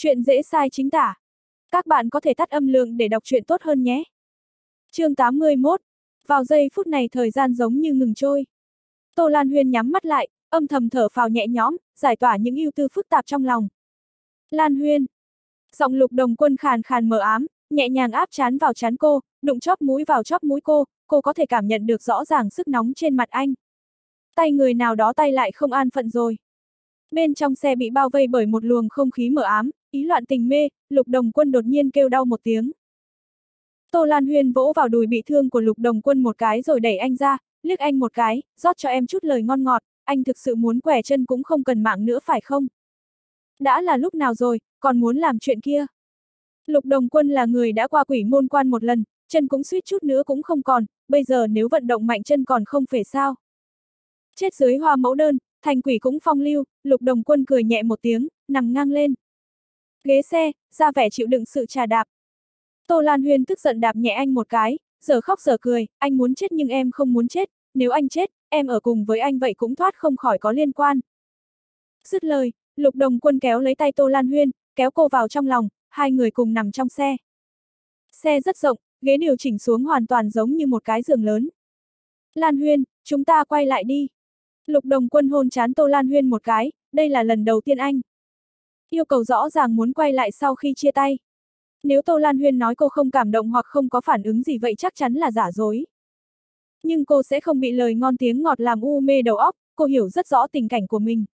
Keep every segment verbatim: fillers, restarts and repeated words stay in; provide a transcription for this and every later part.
Chuyện dễ sai chính tả. Các bạn có thể tắt âm lượng để đọc truyện tốt hơn nhé. Chương tám mươi mốt. Vào giây phút này thời gian giống như ngừng trôi. Tô Lan Huyên nhắm mắt lại, âm thầm thở phào nhẹ nhõm, giải tỏa những ưu tư phức tạp trong lòng. Lan Huyên. Giọng Lục Đồng Quân khàn khàn mờ ám, nhẹ nhàng áp trán vào trán cô, đụng chóp mũi vào chóp mũi cô, cô có thể cảm nhận được rõ ràng sức nóng trên mặt anh. Tay người nào đó tay lại không an phận rồi. Bên trong xe bị bao vây bởi một luồng không khí mờ ám, ý loạn tình mê, Lục Đồng Quân đột nhiên kêu đau một tiếng. Tô Lan Huyên vỗ vào đùi bị thương của Lục Đồng Quân một cái rồi đẩy anh ra, liếc anh một cái, rót cho em chút lời ngon ngọt, anh thực sự muốn quẻ chân cũng không cần mạng nữa phải không? Đã là lúc nào rồi, còn muốn làm chuyện kia? Lục Đồng Quân là người đã qua quỷ môn quan một lần, chân cũng suýt chút nữa cũng không còn, bây giờ nếu vận động mạnh chân còn không phải sao? Chết dưới hoa mẫu đơn, thành quỷ cũng phong lưu, Lục Đồng Quân cười nhẹ một tiếng, nằm ngang lên ghế xe, ra vẻ chịu đựng sự trà đạp. Tô Lan Huyên tức giận đạp nhẹ anh một cái, giờ khóc giờ cười, anh muốn chết nhưng em không muốn chết, nếu anh chết, em ở cùng với anh vậy cũng thoát không khỏi có liên quan. Dứt lời, Lục Đồng Quân kéo lấy tay Tô Lan Huyên, kéo cô vào trong lòng, hai người cùng nằm trong xe. Xe rất rộng, ghế điều chỉnh xuống hoàn toàn giống như một cái giường lớn. Lan Huyên, chúng ta quay lại đi. Lục Đồng Quân hôn trán Tô Lan Huyên một cái, đây là lần đầu tiên anh yêu cầu rõ ràng muốn quay lại sau khi chia tay. Nếu Tô Lan Huyên nói cô không cảm động hoặc không có phản ứng gì vậy chắc chắn là giả dối. Nhưng cô sẽ không bị lời ngon tiếng ngọt làm u mê đầu óc, cô hiểu rất rõ tình cảnh của mình.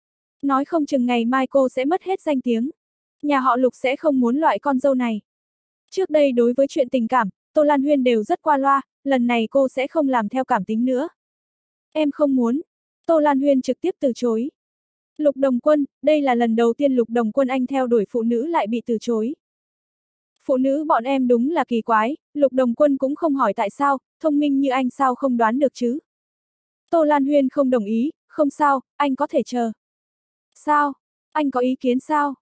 Nói không chừng ngày mai cô sẽ mất hết danh tiếng. Nhà họ Lục sẽ không muốn loại con dâu này. Trước đây đối với chuyện tình cảm, Tô Lan Huyên đều rất qua loa, lần này cô sẽ không làm theo cảm tính nữa. Em không muốn. Tô Lan Huyên trực tiếp từ chối. Lục Đồng Quân, đây là lần đầu tiên Lục Đồng Quân anh theo đuổi phụ nữ lại bị từ chối. Phụ nữ bọn em đúng là kỳ quái, Lục Đồng Quân cũng không hỏi tại sao, thông minh như anh sao không đoán được chứ. Tô Lan Huyên không đồng ý, không sao, anh có thể chờ. Sao? Anh có ý kiến sao?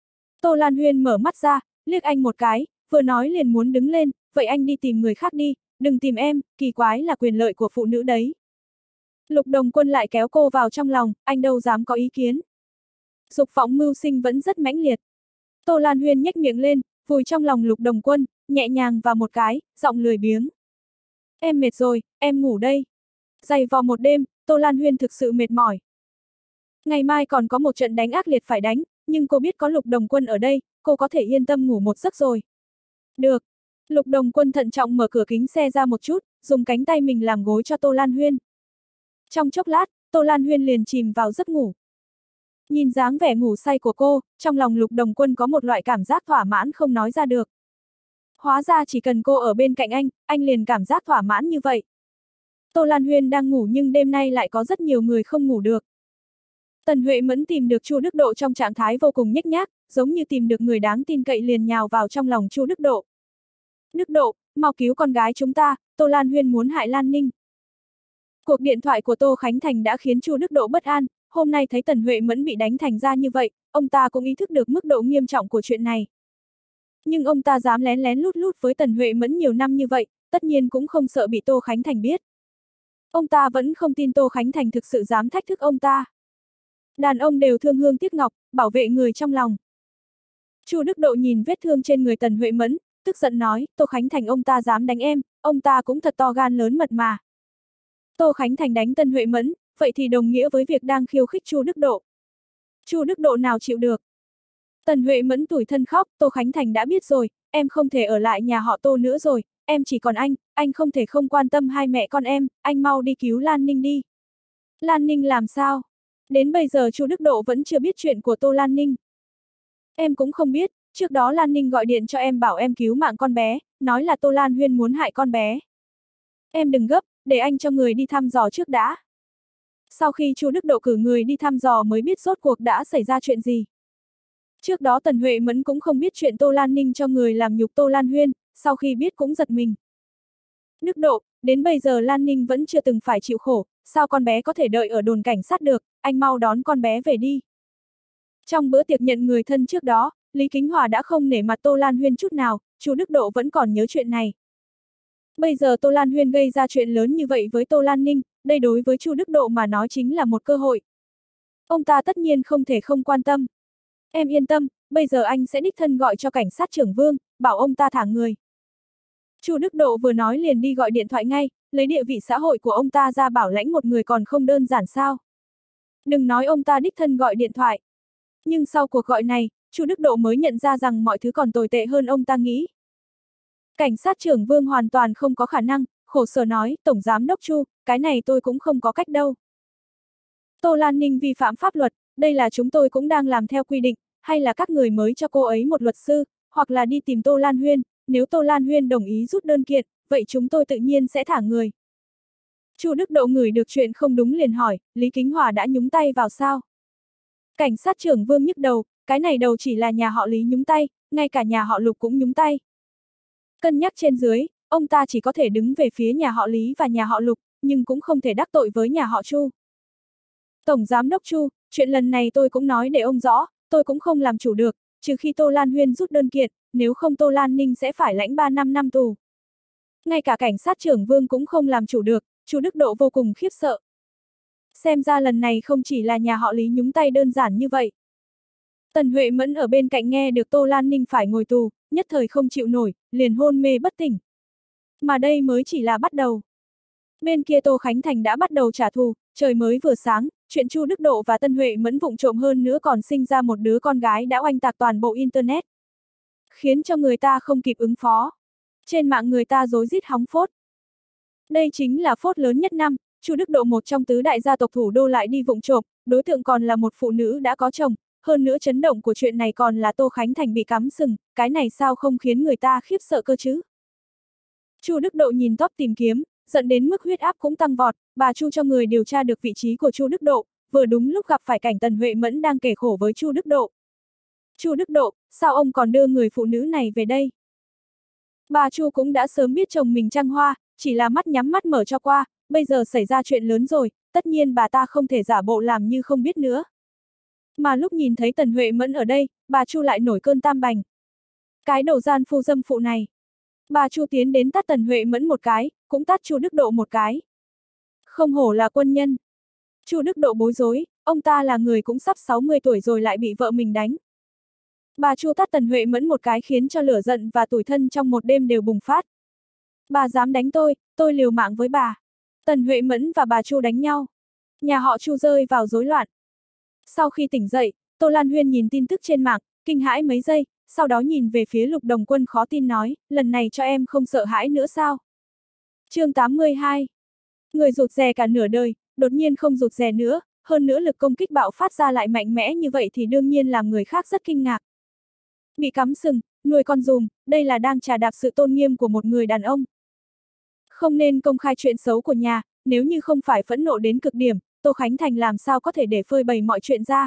Tô Lan Huyên mở mắt ra, liếc anh một cái, vừa nói liền muốn đứng lên, vậy anh đi tìm người khác đi, đừng tìm em, kỳ quái là quyền lợi của phụ nữ đấy. Lục Đồng Quân lại kéo cô vào trong lòng, anh đâu dám có ý kiến. Dục vọng mưu sinh vẫn rất mãnh liệt. Tô Lan Huyên nhếch miệng lên, vùi trong lòng Lục Đồng Quân, nhẹ nhàng vào một cái, giọng lười biếng. Em mệt rồi, em ngủ đây. Dày vò một đêm, Tô Lan Huyên thực sự mệt mỏi. Ngày mai còn có một trận đánh ác liệt phải đánh, nhưng cô biết có Lục Đồng Quân ở đây, cô có thể yên tâm ngủ một giấc rồi. Được. Lục Đồng Quân thận trọng mở cửa kính xe ra một chút, dùng cánh tay mình làm gối cho Tô Lan Huyên. Trong chốc lát, Tô Lan Huyên liền chìm vào giấc ngủ. Nhìn dáng vẻ ngủ say của cô, trong lòng Lục Đồng Quân có một loại cảm giác thỏa mãn không nói ra được. Hóa ra chỉ cần cô ở bên cạnh anh, anh liền cảm giác thỏa mãn như vậy. Tô Lan Huyên đang ngủ nhưng đêm nay lại có rất nhiều người không ngủ được. Tần Huệ Mẫn tìm được Chu Đức Độ trong trạng thái vô cùng nhếch nhác, giống như tìm được người đáng tin cậy liền nhào vào trong lòng Chu Đức Độ. Đức Độ, mau cứu con gái chúng ta, Tô Lan Huyên muốn hại Lan Ninh. Cuộc điện thoại của Tô Khánh Thành đã khiến Chu Đức Độ bất an, hôm nay thấy Tần Huệ Mẫn bị đánh thành ra như vậy, ông ta cũng ý thức được mức độ nghiêm trọng của chuyện này. Nhưng ông ta dám lén lén lút lút với Tần Huệ Mẫn nhiều năm như vậy, tất nhiên cũng không sợ bị Tô Khánh Thành biết. Ông ta vẫn không tin Tô Khánh Thành thực sự dám thách thức ông ta. Đàn ông đều thương hương tiếc ngọc, bảo vệ người trong lòng. Chu Đức Độ nhìn vết thương trên người Tần Huệ Mẫn, tức giận nói, Tô Khánh Thành ông ta dám đánh em, ông ta cũng thật to gan lớn mật mà. Tô Khánh Thành đánh Tần Huệ Mẫn, vậy thì đồng nghĩa với việc đang khiêu khích Chu Đức Độ. Chu Đức Độ nào chịu được. Tần Huệ Mẫn tủi thân khóc, Tô Khánh Thành đã biết rồi, em không thể ở lại nhà họ Tô nữa rồi, em chỉ còn anh, anh không thể không quan tâm hai mẹ con em, anh mau đi cứu Lan Ninh đi. Lan Ninh làm sao? Đến bây giờ Chu Đức Độ vẫn chưa biết chuyện của Tô Lan Ninh. Em cũng không biết, trước đó Lan Ninh gọi điện cho em bảo em cứu mạng con bé, nói là Tô Lan Huyên muốn hại con bé. Em đừng gấp, để anh cho người đi thăm dò trước đã. Sau khi Chu Đức Độ cử người đi thăm dò mới biết rốt cuộc đã xảy ra chuyện gì. Trước đó Tần Huệ Mẫn cũng không biết chuyện Tô Lan Ninh cho người làm nhục Tô Lan Huyên, sau khi biết cũng giật mình. Đức Độ, đến bây giờ Lan Ninh vẫn chưa từng phải chịu khổ, sao con bé có thể đợi ở đồn cảnh sát được, anh mau đón con bé về đi. Trong bữa tiệc nhận người thân trước đó, Lý Kính Hòa đã không nể mặt Tô Lan Huyên chút nào, Chu Đức Độ vẫn còn nhớ chuyện này. Bây giờ Tô Lan Huyên gây ra chuyện lớn như vậy với Tô Lan Ninh, đây đối với Chu Đức Độ mà nói chính là một cơ hội. Ông ta tất nhiên không thể không quan tâm. Em yên tâm, bây giờ anh sẽ đích thân gọi cho cảnh sát trưởng Vương, bảo ông ta thả người. Chu Đức Độ vừa nói liền đi gọi điện thoại ngay, lấy địa vị xã hội của ông ta ra bảo lãnh một người còn không đơn giản sao. Đừng nói ông ta đích thân gọi điện thoại. Nhưng sau cuộc gọi này, Chu Đức Độ mới nhận ra rằng mọi thứ còn tồi tệ hơn ông ta nghĩ. Cảnh sát trưởng Vương hoàn toàn không có khả năng, khổ sở nói, Tổng Giám đốc Chu, cái này tôi cũng không có cách đâu. Tô Lan Ninh vi phạm pháp luật, đây là chúng tôi cũng đang làm theo quy định, hay là các người mới cho cô ấy một luật sư, hoặc là đi tìm Tô Lan Huyên, nếu Tô Lan Huyên đồng ý rút đơn kiện, vậy chúng tôi tự nhiên sẽ thả người. Chu Đức Độ ngửi được chuyện không đúng liền hỏi, Lý Kính Hòa đã nhúng tay vào sao? Cảnh sát trưởng Vương nhức đầu, cái này đầu chỉ là nhà họ Lý nhúng tay, ngay cả nhà họ Lục cũng nhúng tay. Cân nhắc trên dưới, ông ta chỉ có thể đứng về phía nhà họ Lý và nhà họ Lục, nhưng cũng không thể đắc tội với nhà họ Chu. Tổng Giám đốc Chu, chuyện lần này tôi cũng nói để ông rõ, tôi cũng không làm chủ được, trừ khi Tô Lan Huyên rút đơn kiện, nếu không Tô Lan Ninh sẽ phải lãnh ba năm năm tù. Ngay cả cảnh sát trưởng Vương cũng không làm chủ được, Chu Đức Độ vô cùng khiếp sợ. Xem ra lần này không chỉ là nhà họ Lý nhúng tay đơn giản như vậy. Tần Huệ Mẫn ở bên cạnh nghe được Tô Lan Ninh phải ngồi tù, nhất thời không chịu nổi, liền hôn mê bất tỉnh. Mà đây mới chỉ là bắt đầu. Bên kia Tô Khánh Thành đã bắt đầu trả thù, trời mới vừa sáng, chuyện Chu Đức Độ và Tân Huệ Mẫn vụng trộm hơn nữa còn sinh ra một đứa con gái đã oanh tạc toàn bộ Internet. Khiến cho người ta không kịp ứng phó. Trên mạng người ta rối rít hóng phốt. Đây chính là phốt lớn nhất năm, Chu Đức Độ một trong tứ đại gia tộc thủ đô lại đi vụng trộm, đối tượng còn là một phụ nữ đã có chồng, hơn nữa chấn động của chuyện này còn là Tô Khánh Thành bị cắm sừng, cái này sao không khiến người ta khiếp sợ cơ chứ? Chu Đức Độ nhìn top tìm kiếm, dẫn đến mức huyết áp cũng tăng vọt, bà Chu cho người điều tra được vị trí của Chu Đức Độ, vừa đúng lúc gặp phải cảnh Tần Huệ Mẫn đang kể khổ với Chu Đức Độ. Chu Đức Độ, sao ông còn đưa người phụ nữ này về đây? Bà Chu cũng đã sớm biết chồng mình trăng hoa, chỉ là mắt nhắm mắt mở cho qua, bây giờ xảy ra chuyện lớn rồi, tất nhiên bà ta không thể giả bộ làm như không biết nữa. Mà lúc nhìn thấy Tần Huệ Mẫn ở đây, bà Chu lại nổi cơn tam bành. Cái đầu gian phu dâm phụ này. Bà Chu tiến đến tát Tần Huệ Mẫn một cái, cũng tát Chu Đức Độ một cái. Không hổ là quân nhân. Chu Đức Độ bối rối, ông ta là người cũng sắp sáu mươi tuổi rồi lại bị vợ mình đánh. Bà Chu tát Tần Huệ Mẫn một cái khiến cho lửa giận và tủi thân trong một đêm đều bùng phát. Bà dám đánh tôi, tôi liều mạng với bà. Tần Huệ Mẫn và bà Chu đánh nhau. Nhà họ Chu rơi vào rối loạn. Sau khi tỉnh dậy, Tô Lan Huyên nhìn tin tức trên mạng, kinh hãi mấy giây, sau đó nhìn về phía Lục Đồng Quân khó tin nói, lần này cho em không sợ hãi nữa sao? Chương tám mươi hai. Người rụt rè cả nửa đời, đột nhiên không rụt rè nữa, hơn nữa lực công kích bạo phát ra lại mạnh mẽ như vậy thì đương nhiên làm người khác rất kinh ngạc. Bị cắm sừng, nuôi con giùm, đây là đang trà đạp sự tôn nghiêm của một người đàn ông. Không nên công khai chuyện xấu của nhà, nếu như không phải phẫn nộ đến cực điểm, Tô Khánh Thành làm sao có thể để phơi bày mọi chuyện ra.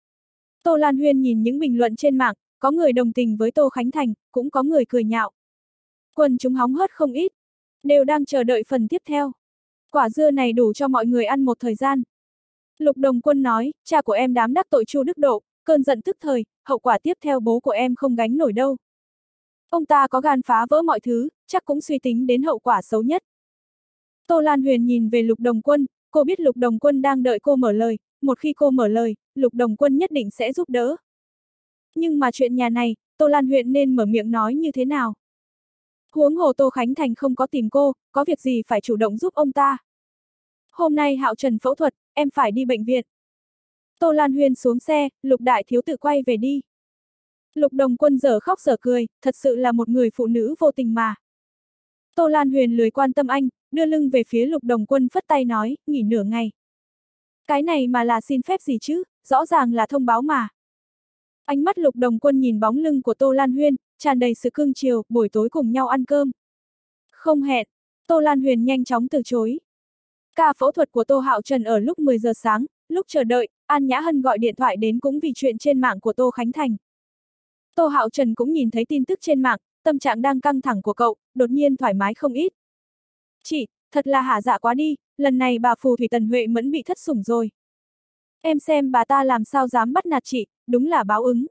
Tô Lan Huyên nhìn những bình luận trên mạng, có người đồng tình với Tô Khánh Thành, cũng có người cười nhạo. Quần chúng hóng hớt không ít, đều đang chờ đợi phần tiếp theo. Quả dưa này đủ cho mọi người ăn một thời gian. Lục Đồng Quân nói, cha của em đám đắc tội Chu Đức Độ, cơn giận tức thời, hậu quả tiếp theo bố của em không gánh nổi đâu. Ông ta có gan phá vỡ mọi thứ, chắc cũng suy tính đến hậu quả xấu nhất. Tô Lan Huyền nhìn về Lục Đồng Quân, cô biết Lục Đồng Quân đang đợi cô mở lời, một khi cô mở lời, Lục Đồng Quân nhất định sẽ giúp đỡ. Nhưng mà chuyện nhà này, Tô Lan Huyền nên mở miệng nói như thế nào? Huống hồ Tô Khánh Thành không có tìm cô, có việc gì phải chủ động giúp ông ta. Hôm nay Hạo Trần phẫu thuật, em phải đi bệnh viện. Tô Lan Huyền xuống xe, Lục Đại Thiếu tự quay về đi. Lục Đồng Quân dở khóc dở cười, thật sự là một người phụ nữ vô tình mà. Tô Lan Huyền lười quan tâm anh, đưa lưng về phía Lục Đồng Quân phất tay nói, nghỉ nửa ngày. Cái này mà là xin phép gì chứ, rõ ràng là thông báo mà. Ánh mắt Lục Đồng Quân nhìn bóng lưng của Tô Lan Huyền, tràn đầy sự cưng chiều, buổi tối cùng nhau ăn cơm. Không hẹn, Tô Lan Huyền nhanh chóng từ chối. Ca phẫu thuật của Tô Hạo Trần ở lúc mười giờ sáng, lúc chờ đợi, An Nhã Hân gọi điện thoại đến cũng vì chuyện trên mạng của Tô Khánh Thành. Tô Hạo Trần cũng nhìn thấy tin tức trên mạng, tâm trạng đang căng thẳng của cậu, đột nhiên thoải mái không ít. Chị, thật là hả dạ quá đi, lần này bà phù thủy Tần Huệ Mẫn bị thất sủng rồi. Em xem bà ta làm sao dám bắt nạt chị, đúng là báo ứng.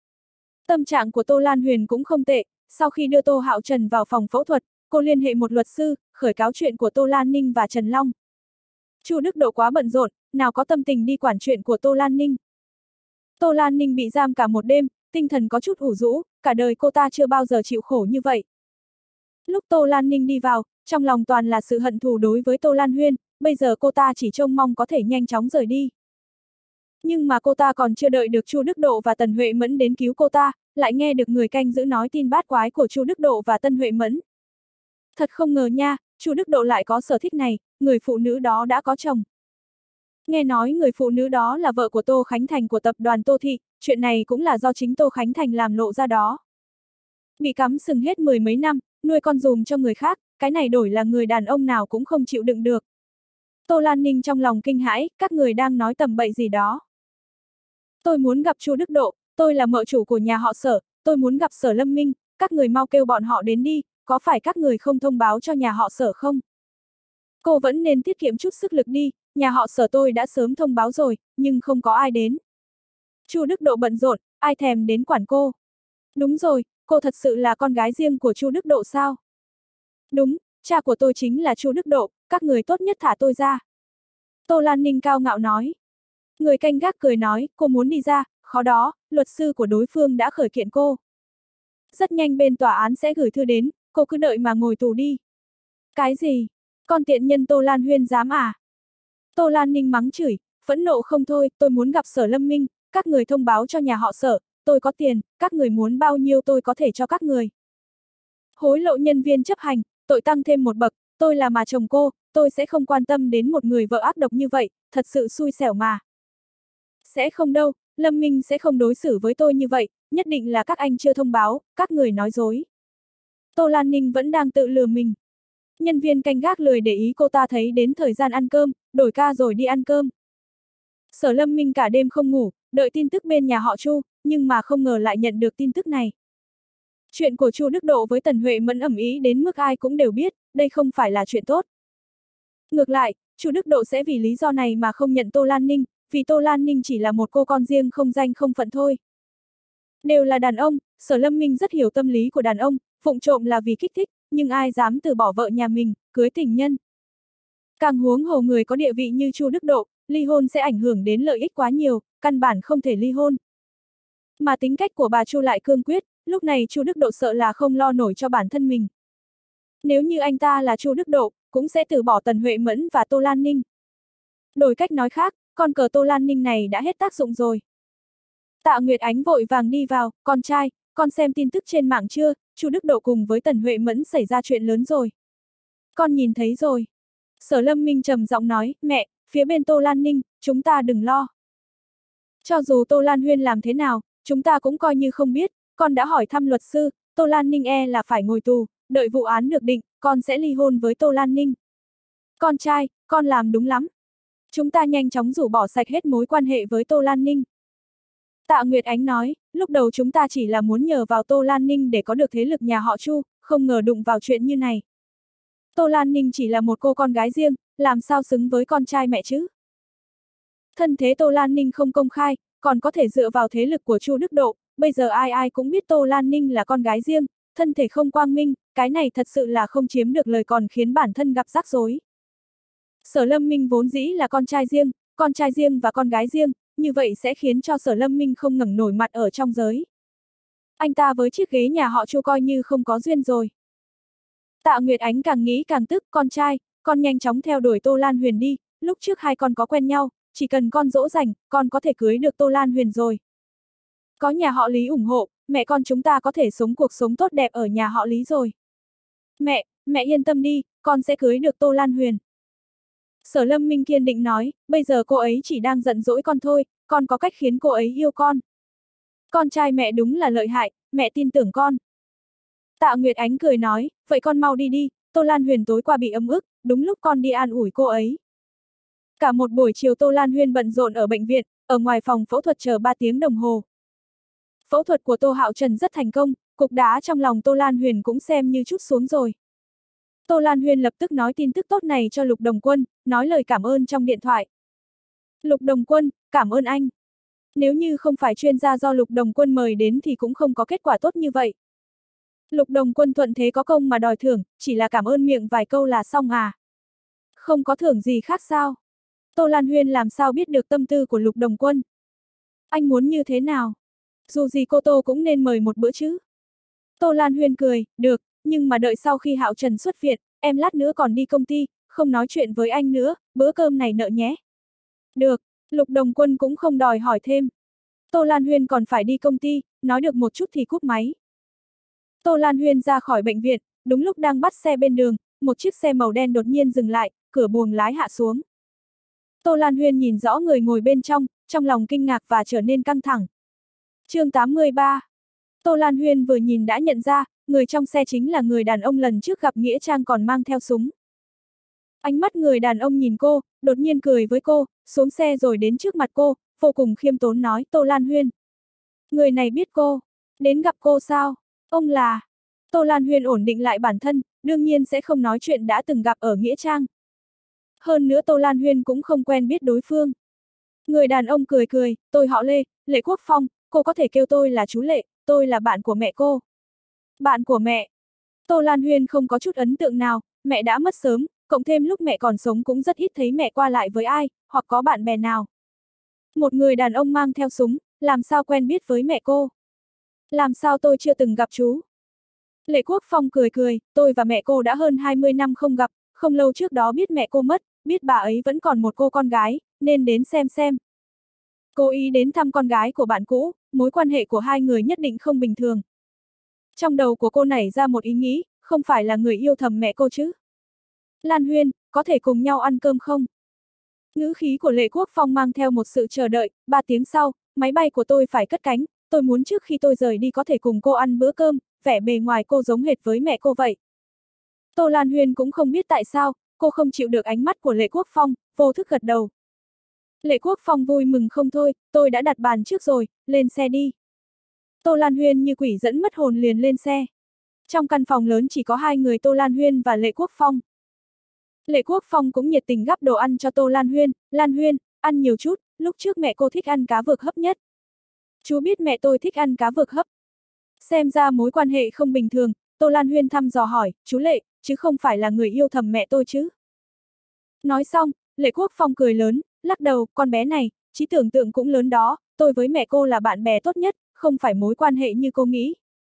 Tâm trạng của Tô Lan Huyền cũng không tệ, sau khi đưa Tô Hạo Trần vào phòng phẫu thuật, cô liên hệ một luật sư, khởi cáo chuyện của Tô Lan Ninh và Trần Long. Chu Đức Độ quá bận rộn, nào có tâm tình đi quản chuyện của Tô Lan Ninh. Tô Lan Ninh bị giam cả một đêm, tinh thần có chút ủ rũ, cả đời cô ta chưa bao giờ chịu khổ như vậy. Lúc Tô Lan Ninh đi vào, trong lòng toàn là sự hận thù đối với Tô Lan Huyên, bây giờ cô ta chỉ trông mong có thể nhanh chóng rời đi. Nhưng mà cô ta còn chưa đợi được Chu Đức Độ và Tần Huệ Mẫn đến cứu cô ta, lại nghe được người canh giữ nói tin bát quái của Chu Đức Độ và Tân Huệ Mẫn. Thật không ngờ nha, Chu Đức Độ lại có sở thích này, người phụ nữ đó đã có chồng. Nghe nói người phụ nữ đó là vợ của Tô Khánh Thành của tập đoàn Tô Thị, chuyện này cũng là do chính Tô Khánh Thành làm lộ ra đó. Bị cắm sừng hết mười mấy năm, nuôi con dùm cho người khác, cái này đổi là người đàn ông nào cũng không chịu đựng được. Tô Lan Ninh trong lòng kinh hãi, các người đang nói tầm bậy gì đó. Tôi muốn gặp Chu Đức Độ, tôi là mợ chủ của nhà họ Sở, tôi muốn gặp Sở Lâm Minh, các người mau kêu bọn họ đến đi, có phải các người không thông báo cho nhà họ Sở không? Cô vẫn nên tiết kiệm chút sức lực đi, nhà họ Sở tôi đã sớm thông báo rồi, nhưng không có ai đến. Chu Đức Độ bận rộn, ai thèm đến quản cô? Đúng rồi, cô thật sự là con gái riêng của Chu Đức Độ sao? Đúng, cha của tôi chính là Chu Đức Độ, các người tốt nhất thả tôi ra. Tô Lan Ninh cao ngạo nói. Người canh gác cười nói, cô muốn đi ra, khó đó, luật sư của đối phương đã khởi kiện cô. Rất nhanh bên tòa án sẽ gửi thư đến, cô cứ đợi mà ngồi tù đi. Cái gì? Con tiện nhân Tô Lan Huyên dám à? Tô Lan Ninh mắng chửi, phẫn nộ không thôi, tôi muốn gặp Sở Lâm Minh, các người thông báo cho nhà họ Sở, tôi có tiền, các người muốn bao nhiêu tôi có thể cho các người. Hối lộ nhân viên chấp hành, tội tăng thêm một bậc, tôi là mà chồng cô, tôi sẽ không quan tâm đến một người vợ ác độc như vậy, thật sự xui xẻo mà. Sẽ không đâu, Lâm Minh sẽ không đối xử với tôi như vậy, nhất định là các anh chưa thông báo, các người nói dối. Tô Lan Ninh vẫn đang tự lừa mình. Nhân viên canh gác lười để ý cô ta thấy đến thời gian ăn cơm, đổi ca rồi đi ăn cơm. Sở Lâm Minh cả đêm không ngủ, đợi tin tức bên nhà họ Chu, nhưng mà không ngờ lại nhận được tin tức này. Chuyện của Chu Đức Độ với Tần Huệ Mẫn ầm ĩ đến mức ai cũng đều biết, đây không phải là chuyện tốt. Ngược lại, Chu Đức Độ sẽ vì lý do này mà không nhận Tô Lan Ninh, vì Tô Lan Ninh chỉ là một cô con riêng không danh không phận thôi. Đều là đàn ông, Sở Lâm Minh rất hiểu tâm lý của đàn ông, vụng trộm là vì kích thích, nhưng ai dám từ bỏ vợ nhà mình, cưới tình nhân. Càng huống hồ người có địa vị như Chu Đức Độ, ly hôn sẽ ảnh hưởng đến lợi ích quá nhiều, căn bản không thể ly hôn. Mà tính cách của bà Chu lại cương quyết, lúc này Chu Đức Độ sợ là không lo nổi cho bản thân mình. Nếu như anh ta là Chu Đức Độ, cũng sẽ từ bỏ Tần Huệ Mẫn và Tô Lan Ninh. Đổi cách nói khác, con cờ Tô Lan Ninh này đã hết tác dụng rồi. Tạ Nguyệt Ánh vội vàng đi vào, con trai, con xem tin tức trên mạng chưa, Chu Đức Độ cùng với Tần Huệ Mẫn xảy ra chuyện lớn rồi. Con nhìn thấy rồi. Sở Lâm Minh trầm giọng nói, mẹ, phía bên Tô Lan Ninh, chúng ta đừng lo. Cho dù Tô Lan Huyên làm thế nào, chúng ta cũng coi như không biết, con đã hỏi thăm luật sư, Tô Lan Ninh e là phải ngồi tù, đợi vụ án được định, con sẽ ly hôn với Tô Lan Ninh. Con trai, con làm đúng lắm. Chúng ta nhanh chóng rũ bỏ sạch hết mối quan hệ với Tô Lan Ninh. Tạ Nguyệt Ánh nói, lúc đầu chúng ta chỉ là muốn nhờ vào Tô Lan Ninh để có được thế lực nhà họ Chu, không ngờ đụng vào chuyện như này. Tô Lan Ninh chỉ là một cô con gái riêng, làm sao xứng với con trai mẹ chứ? Thân thế Tô Lan Ninh không công khai, còn có thể dựa vào thế lực của Chu Đức Độ, bây giờ ai ai cũng biết Tô Lan Ninh là con gái riêng, thân thể không quang minh, cái này thật sự là không chiếm được lời còn khiến bản thân gặp rắc rối. Sở Lâm Minh vốn dĩ là con trai riêng, con trai riêng và con gái riêng, như vậy sẽ khiến cho Sở Lâm Minh không ngẩng nổi mặt ở trong giới. Anh ta với chiếc ghế nhà họ Chu coi như không có duyên rồi. Tạ Nguyệt Ánh càng nghĩ càng tức, con trai, con nhanh chóng theo đuổi Tô Lan Huyền đi, lúc trước hai con có quen nhau, chỉ cần con dỗ dành, con có thể cưới được Tô Lan Huyền rồi. Có nhà họ Lý ủng hộ, mẹ con chúng ta có thể sống cuộc sống tốt đẹp ở nhà họ Lý rồi. Mẹ, mẹ yên tâm đi, con sẽ cưới được Tô Lan Huyền. Sở Lâm Minh kiên định nói, bây giờ cô ấy chỉ đang giận dỗi con thôi, con có cách khiến cô ấy yêu con. Con trai mẹ đúng là lợi hại, mẹ tin tưởng con. Tạ Nguyệt Ánh cười nói, vậy con mau đi đi, Tô Lan Huyền tối qua bị ấm ức, đúng lúc con đi an ủi cô ấy. Cả một buổi chiều Tô Lan Huyền bận rộn ở bệnh viện, ở ngoài phòng phẫu thuật chờ ba tiếng đồng hồ. Phẫu thuật của Tô Hạo Trần rất thành công, cục đá trong lòng Tô Lan Huyền cũng xem như trút xuống rồi. Tô Lan Huyền lập tức nói tin tức tốt này cho Lục Đồng Quân, nói lời cảm ơn trong điện thoại. Lục Đồng Quân, cảm ơn anh. Nếu như không phải chuyên gia do Lục Đồng Quân mời đến thì cũng không có kết quả tốt như vậy. Lục Đồng Quân thuận thế có công mà đòi thưởng, chỉ là cảm ơn miệng vài câu là xong à. Không có thưởng gì khác sao? Tô Lan Huyên làm sao biết được tâm tư của Lục Đồng Quân? Anh muốn như thế nào? dù gì cô Tô cũng nên mời một bữa chứ. Tô Lan Huyên cười, được, nhưng mà đợi sau khi Hạo Trần xuất viện, em lát nữa còn đi công ty, không nói chuyện với anh nữa, bữa cơm này nợ nhé. Được, Lục Đồng Quân cũng không đòi hỏi thêm. Tô Lan Huyên còn phải đi công ty, nói được một chút thì cúp máy. Tô Lan Huyên ra khỏi bệnh viện, đúng lúc đang bắt xe bên đường, một chiếc xe màu đen đột nhiên dừng lại, cửa buồng lái hạ xuống. Tô Lan Huyên nhìn rõ người ngồi bên trong, trong lòng kinh ngạc và trở nên căng thẳng. chương tám mươi ba. Tô Lan Huyên vừa nhìn đã nhận ra, người trong xe chính là người đàn ông lần trước gặp Nghĩa Trang còn mang theo súng. Ánh mắt người đàn ông nhìn cô, đột nhiên cười với cô, xuống xe rồi đến trước mặt cô, vô cùng khiêm tốn nói, Tô Lan Huyên. Người này biết cô, đến gặp cô sao? Ông là... Tô Lan Huyên ổn định lại bản thân, đương nhiên sẽ không nói chuyện đã từng gặp ở Nghĩa Trang. Hơn nữa Tô Lan Huyên cũng không quen biết đối phương. Người đàn ông cười cười, tôi họ Lê, Lệ Quốc Phong, cô có thể kêu tôi là chú Lệ, tôi là bạn của mẹ cô. Bạn của mẹ? Tô Lan Huyên không có chút ấn tượng nào, mẹ đã mất sớm, cộng thêm lúc mẹ còn sống cũng rất ít thấy mẹ qua lại với ai, hoặc có bạn bè nào. Một người đàn ông mang theo súng, làm sao quen biết với mẹ cô? Làm sao tôi chưa từng gặp chú? Lệ Quốc Phong cười cười, tôi và mẹ cô đã hơn hai mươi năm không gặp, không lâu trước đó biết mẹ cô mất, biết bà ấy vẫn còn một cô con gái, nên đến xem xem. Cô ý đến thăm con gái của bạn cũ, mối quan hệ của hai người nhất định không bình thường. Trong đầu của cô nảy ra một ý nghĩ, không phải là người yêu thầm mẹ cô chứ? Lan Huyên, có thể cùng nhau ăn cơm không? Ngữ khí của Lệ Quốc Phong mang theo một sự chờ đợi, ba tiếng sau, máy bay của tôi phải cất cánh, tôi muốn trước khi tôi rời đi có thể cùng cô ăn bữa cơm, vẻ bề ngoài cô giống hệt với mẹ cô vậy. Tô Lan Huyên cũng không biết tại sao, cô không chịu được ánh mắt của Lệ Quốc Phong, vô thức gật đầu. Lệ Quốc Phong vui mừng không thôi, tôi đã đặt bàn trước rồi, lên xe đi. Tô Lan Huyên như quỷ dẫn mất hồn liền lên xe. Trong căn phòng lớn chỉ có hai người Tô Lan Huyên và Lệ Quốc Phong. Lệ Quốc Phong cũng nhiệt tình gắp đồ ăn cho Tô Lan Huyên, Lan Huyên, ăn nhiều chút, lúc trước mẹ cô thích ăn cá vực hấp nhất. Chú biết mẹ tôi thích ăn cá vực hấp. Xem ra mối quan hệ không bình thường, Tô Lan Huyên thăm dò hỏi, chú Lệ, chứ không phải là người yêu thầm mẹ tôi chứ? Nói xong, Lệ Quốc Phong cười lớn, lắc đầu, con bé này, trí tưởng tượng cũng lớn đó, tôi với mẹ cô là bạn bè tốt nhất, không phải mối quan hệ như cô nghĩ.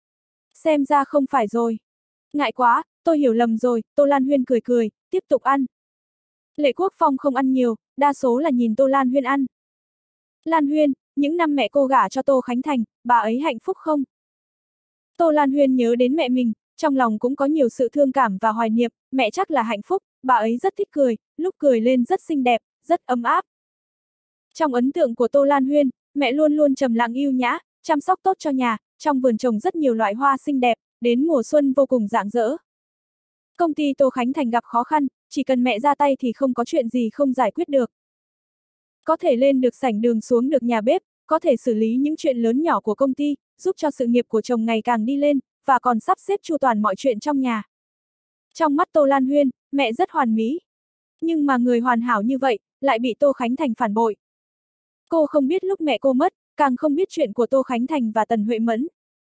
Xem ra không phải rồi. Ngại quá, tôi hiểu lầm rồi, Tô Lan Huyên cười cười, tiếp tục ăn. Lệ Quốc Phong không ăn nhiều, đa số là nhìn Tô Lan Huyên ăn. Lan Huyên, những năm mẹ cô gả cho Tô Khánh Thành, bà ấy hạnh phúc không? Tô Lan Huyên nhớ đến mẹ mình, trong lòng cũng có nhiều sự thương cảm và hoài niệm, mẹ chắc là hạnh phúc, bà ấy rất thích cười, lúc cười lên rất xinh đẹp, rất ấm áp. Trong ấn tượng của Tô Lan Huyên, mẹ luôn luôn trầm lặng yêu nhã, chăm sóc tốt cho nhà, trong vườn trồng rất nhiều loại hoa xinh đẹp, đến mùa xuân vô cùng rạng rỡ. Công ty Tô Khánh Thành gặp khó khăn, chỉ cần mẹ ra tay thì không có chuyện gì không giải quyết được. Có thể lên được sảnh đường xuống được nhà bếp, có thể xử lý những chuyện lớn nhỏ của công ty, giúp cho sự nghiệp của chồng ngày càng đi lên, và còn sắp xếp chu toàn mọi chuyện trong nhà. Trong mắt Tô Lan Huyên, mẹ rất hoàn mỹ. Nhưng mà người hoàn hảo như vậy, lại bị Tô Khánh Thành phản bội. Cô không biết lúc mẹ cô mất, càng không biết chuyện của Tô Khánh Thành và Tần Huệ Mẫn.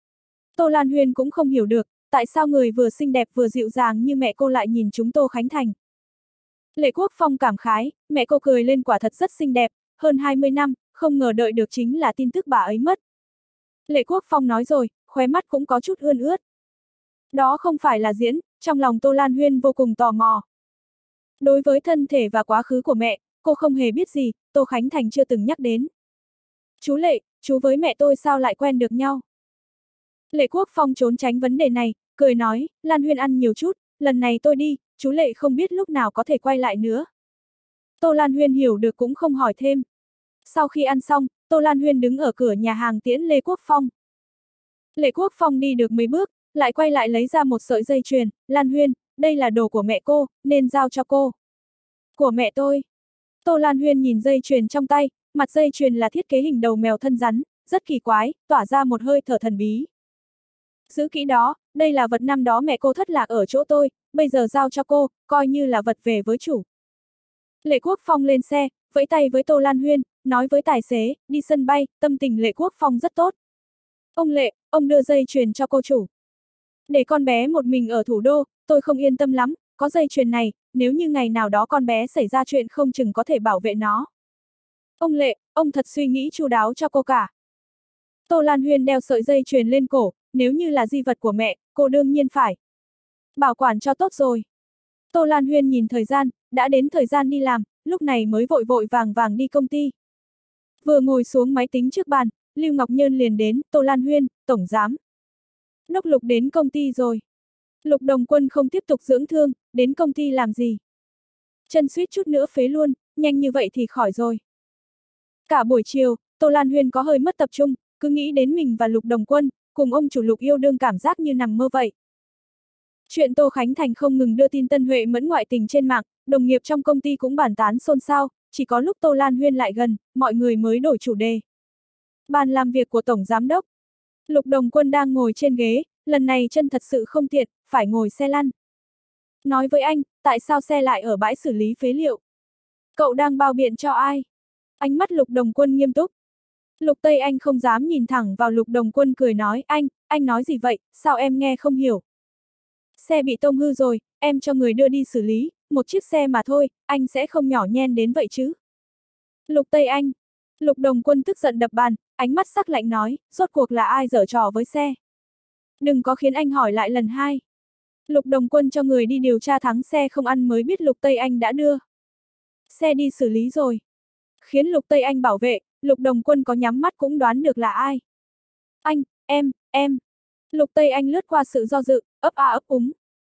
Tô Lan Huyên cũng không hiểu được, tại sao người vừa xinh đẹp vừa dịu dàng như mẹ cô lại nhìn chúng Tô Khánh Thành. Lệ Quốc Phong cảm khái, mẹ cô cười lên quả thật rất xinh đẹp, hơn hai mươi năm, không ngờ đợi được chính là tin tức bà ấy mất. Lệ Quốc Phong nói rồi, khóe mắt cũng có chút ươn ướt. Đó không phải là diễn, trong lòng Tô Lan Huyên vô cùng tò mò. Đối với thân thể và quá khứ của mẹ, cô không hề biết gì, Tô Khánh Thành chưa từng nhắc đến. Chú Lệ, chú với mẹ tôi sao lại quen được nhau? Lệ Quốc Phong trốn tránh vấn đề này, cười nói, Lan Huyên ăn nhiều chút, lần này tôi đi, chú Lệ không biết lúc nào có thể quay lại nữa. Tô Lan Huyên hiểu được cũng không hỏi thêm. Sau khi ăn xong, Tô Lan Huyên đứng ở cửa nhà hàng tiễn Lệ Quốc Phong. Lệ Quốc Phong đi được mấy bước, lại quay lại lấy ra một sợi dây chuyền, Lan Huyên, đây là đồ của mẹ cô, nên giao cho cô. Của mẹ tôi. Tô Lan Huyên nhìn dây chuyền trong tay, mặt dây chuyền là thiết kế hình đầu mèo thân rắn, rất kỳ quái, tỏa ra một hơi thở thần bí. Giữ kỹ đó, đây là vật năm đó mẹ cô thất lạc ở chỗ tôi, bây giờ giao cho cô, coi như là vật về với chủ. Lệ Quốc Phong lên xe, vẫy tay với Tô Lan Huyên, nói với tài xế, đi sân bay, tâm tình Lệ Quốc Phong rất tốt. Ông Lệ, ông đưa dây chuyền cho cô chủ. Để con bé một mình ở thủ đô, tôi không yên tâm lắm, có dây chuyền này, nếu như ngày nào đó con bé xảy ra chuyện không chừng có thể bảo vệ nó. Ông Lệ, ông thật suy nghĩ chu đáo cho cô cả. Tô Lan Huyên đeo sợi dây chuyền lên cổ, nếu như là di vật của mẹ, cô đương nhiên phải bảo quản cho tốt rồi. Tô Lan Huyên nhìn thời gian, đã đến thời gian đi làm, lúc này mới vội vội vàng vàng đi công ty. Vừa ngồi xuống máy tính trước bàn, Lưu Ngọc Nhơn liền đến, Tô Lan Huyên, tổng giám đốc Lục đến công ty rồi. Lục Đồng Quân không tiếp tục dưỡng thương, đến công ty làm gì? Chân suýt chút nữa phế luôn, nhanh như vậy thì khỏi rồi. Cả buổi chiều, Tô Lan Huyên có hơi mất tập trung, cứ nghĩ đến mình và Lục Đồng Quân, cùng ông chủ Lục yêu đương cảm giác như nằm mơ vậy. Chuyện Tô Khánh Thành không ngừng đưa tin Tân Huệ Mẫn ngoại tình trên mạng, đồng nghiệp trong công ty cũng bàn tán xôn xao, chỉ có lúc Tô Lan Huyên lại gần, mọi người mới đổi chủ đề. Bàn làm việc của Tổng Giám đốc. Lục Đồng Quân đang ngồi trên ghế, lần này chân thật sự không tiện, phải ngồi xe lăn. Nói với anh, tại sao xe lại ở bãi xử lý phế liệu? Cậu đang bao biện cho ai? Ánh mắt Lục Đồng Quân nghiêm túc. Lục Tây Anh không dám nhìn thẳng vào Lục Đồng Quân cười nói, anh, anh nói gì vậy, sao em nghe không hiểu? Xe bị tông hư rồi, em cho người đưa đi xử lý, một chiếc xe mà thôi, anh sẽ không nhỏ nhen đến vậy chứ? Lục Tây Anh. Lục Đồng Quân tức giận đập bàn, ánh mắt sắc lạnh nói, rốt cuộc là ai giở trò với xe? Đừng có khiến anh hỏi lại lần hai. Lục Đồng Quân cho người đi điều tra thắng xe không ăn mới biết Lục Tây Anh đã đưa xe đi xử lý rồi. Khiến Lục Tây Anh bảo vệ, Lục Đồng Quân có nhắm mắt cũng đoán được là ai. Anh, em, em. Lục Tây Anh lướt qua sự do dự, ấp a ấp úng.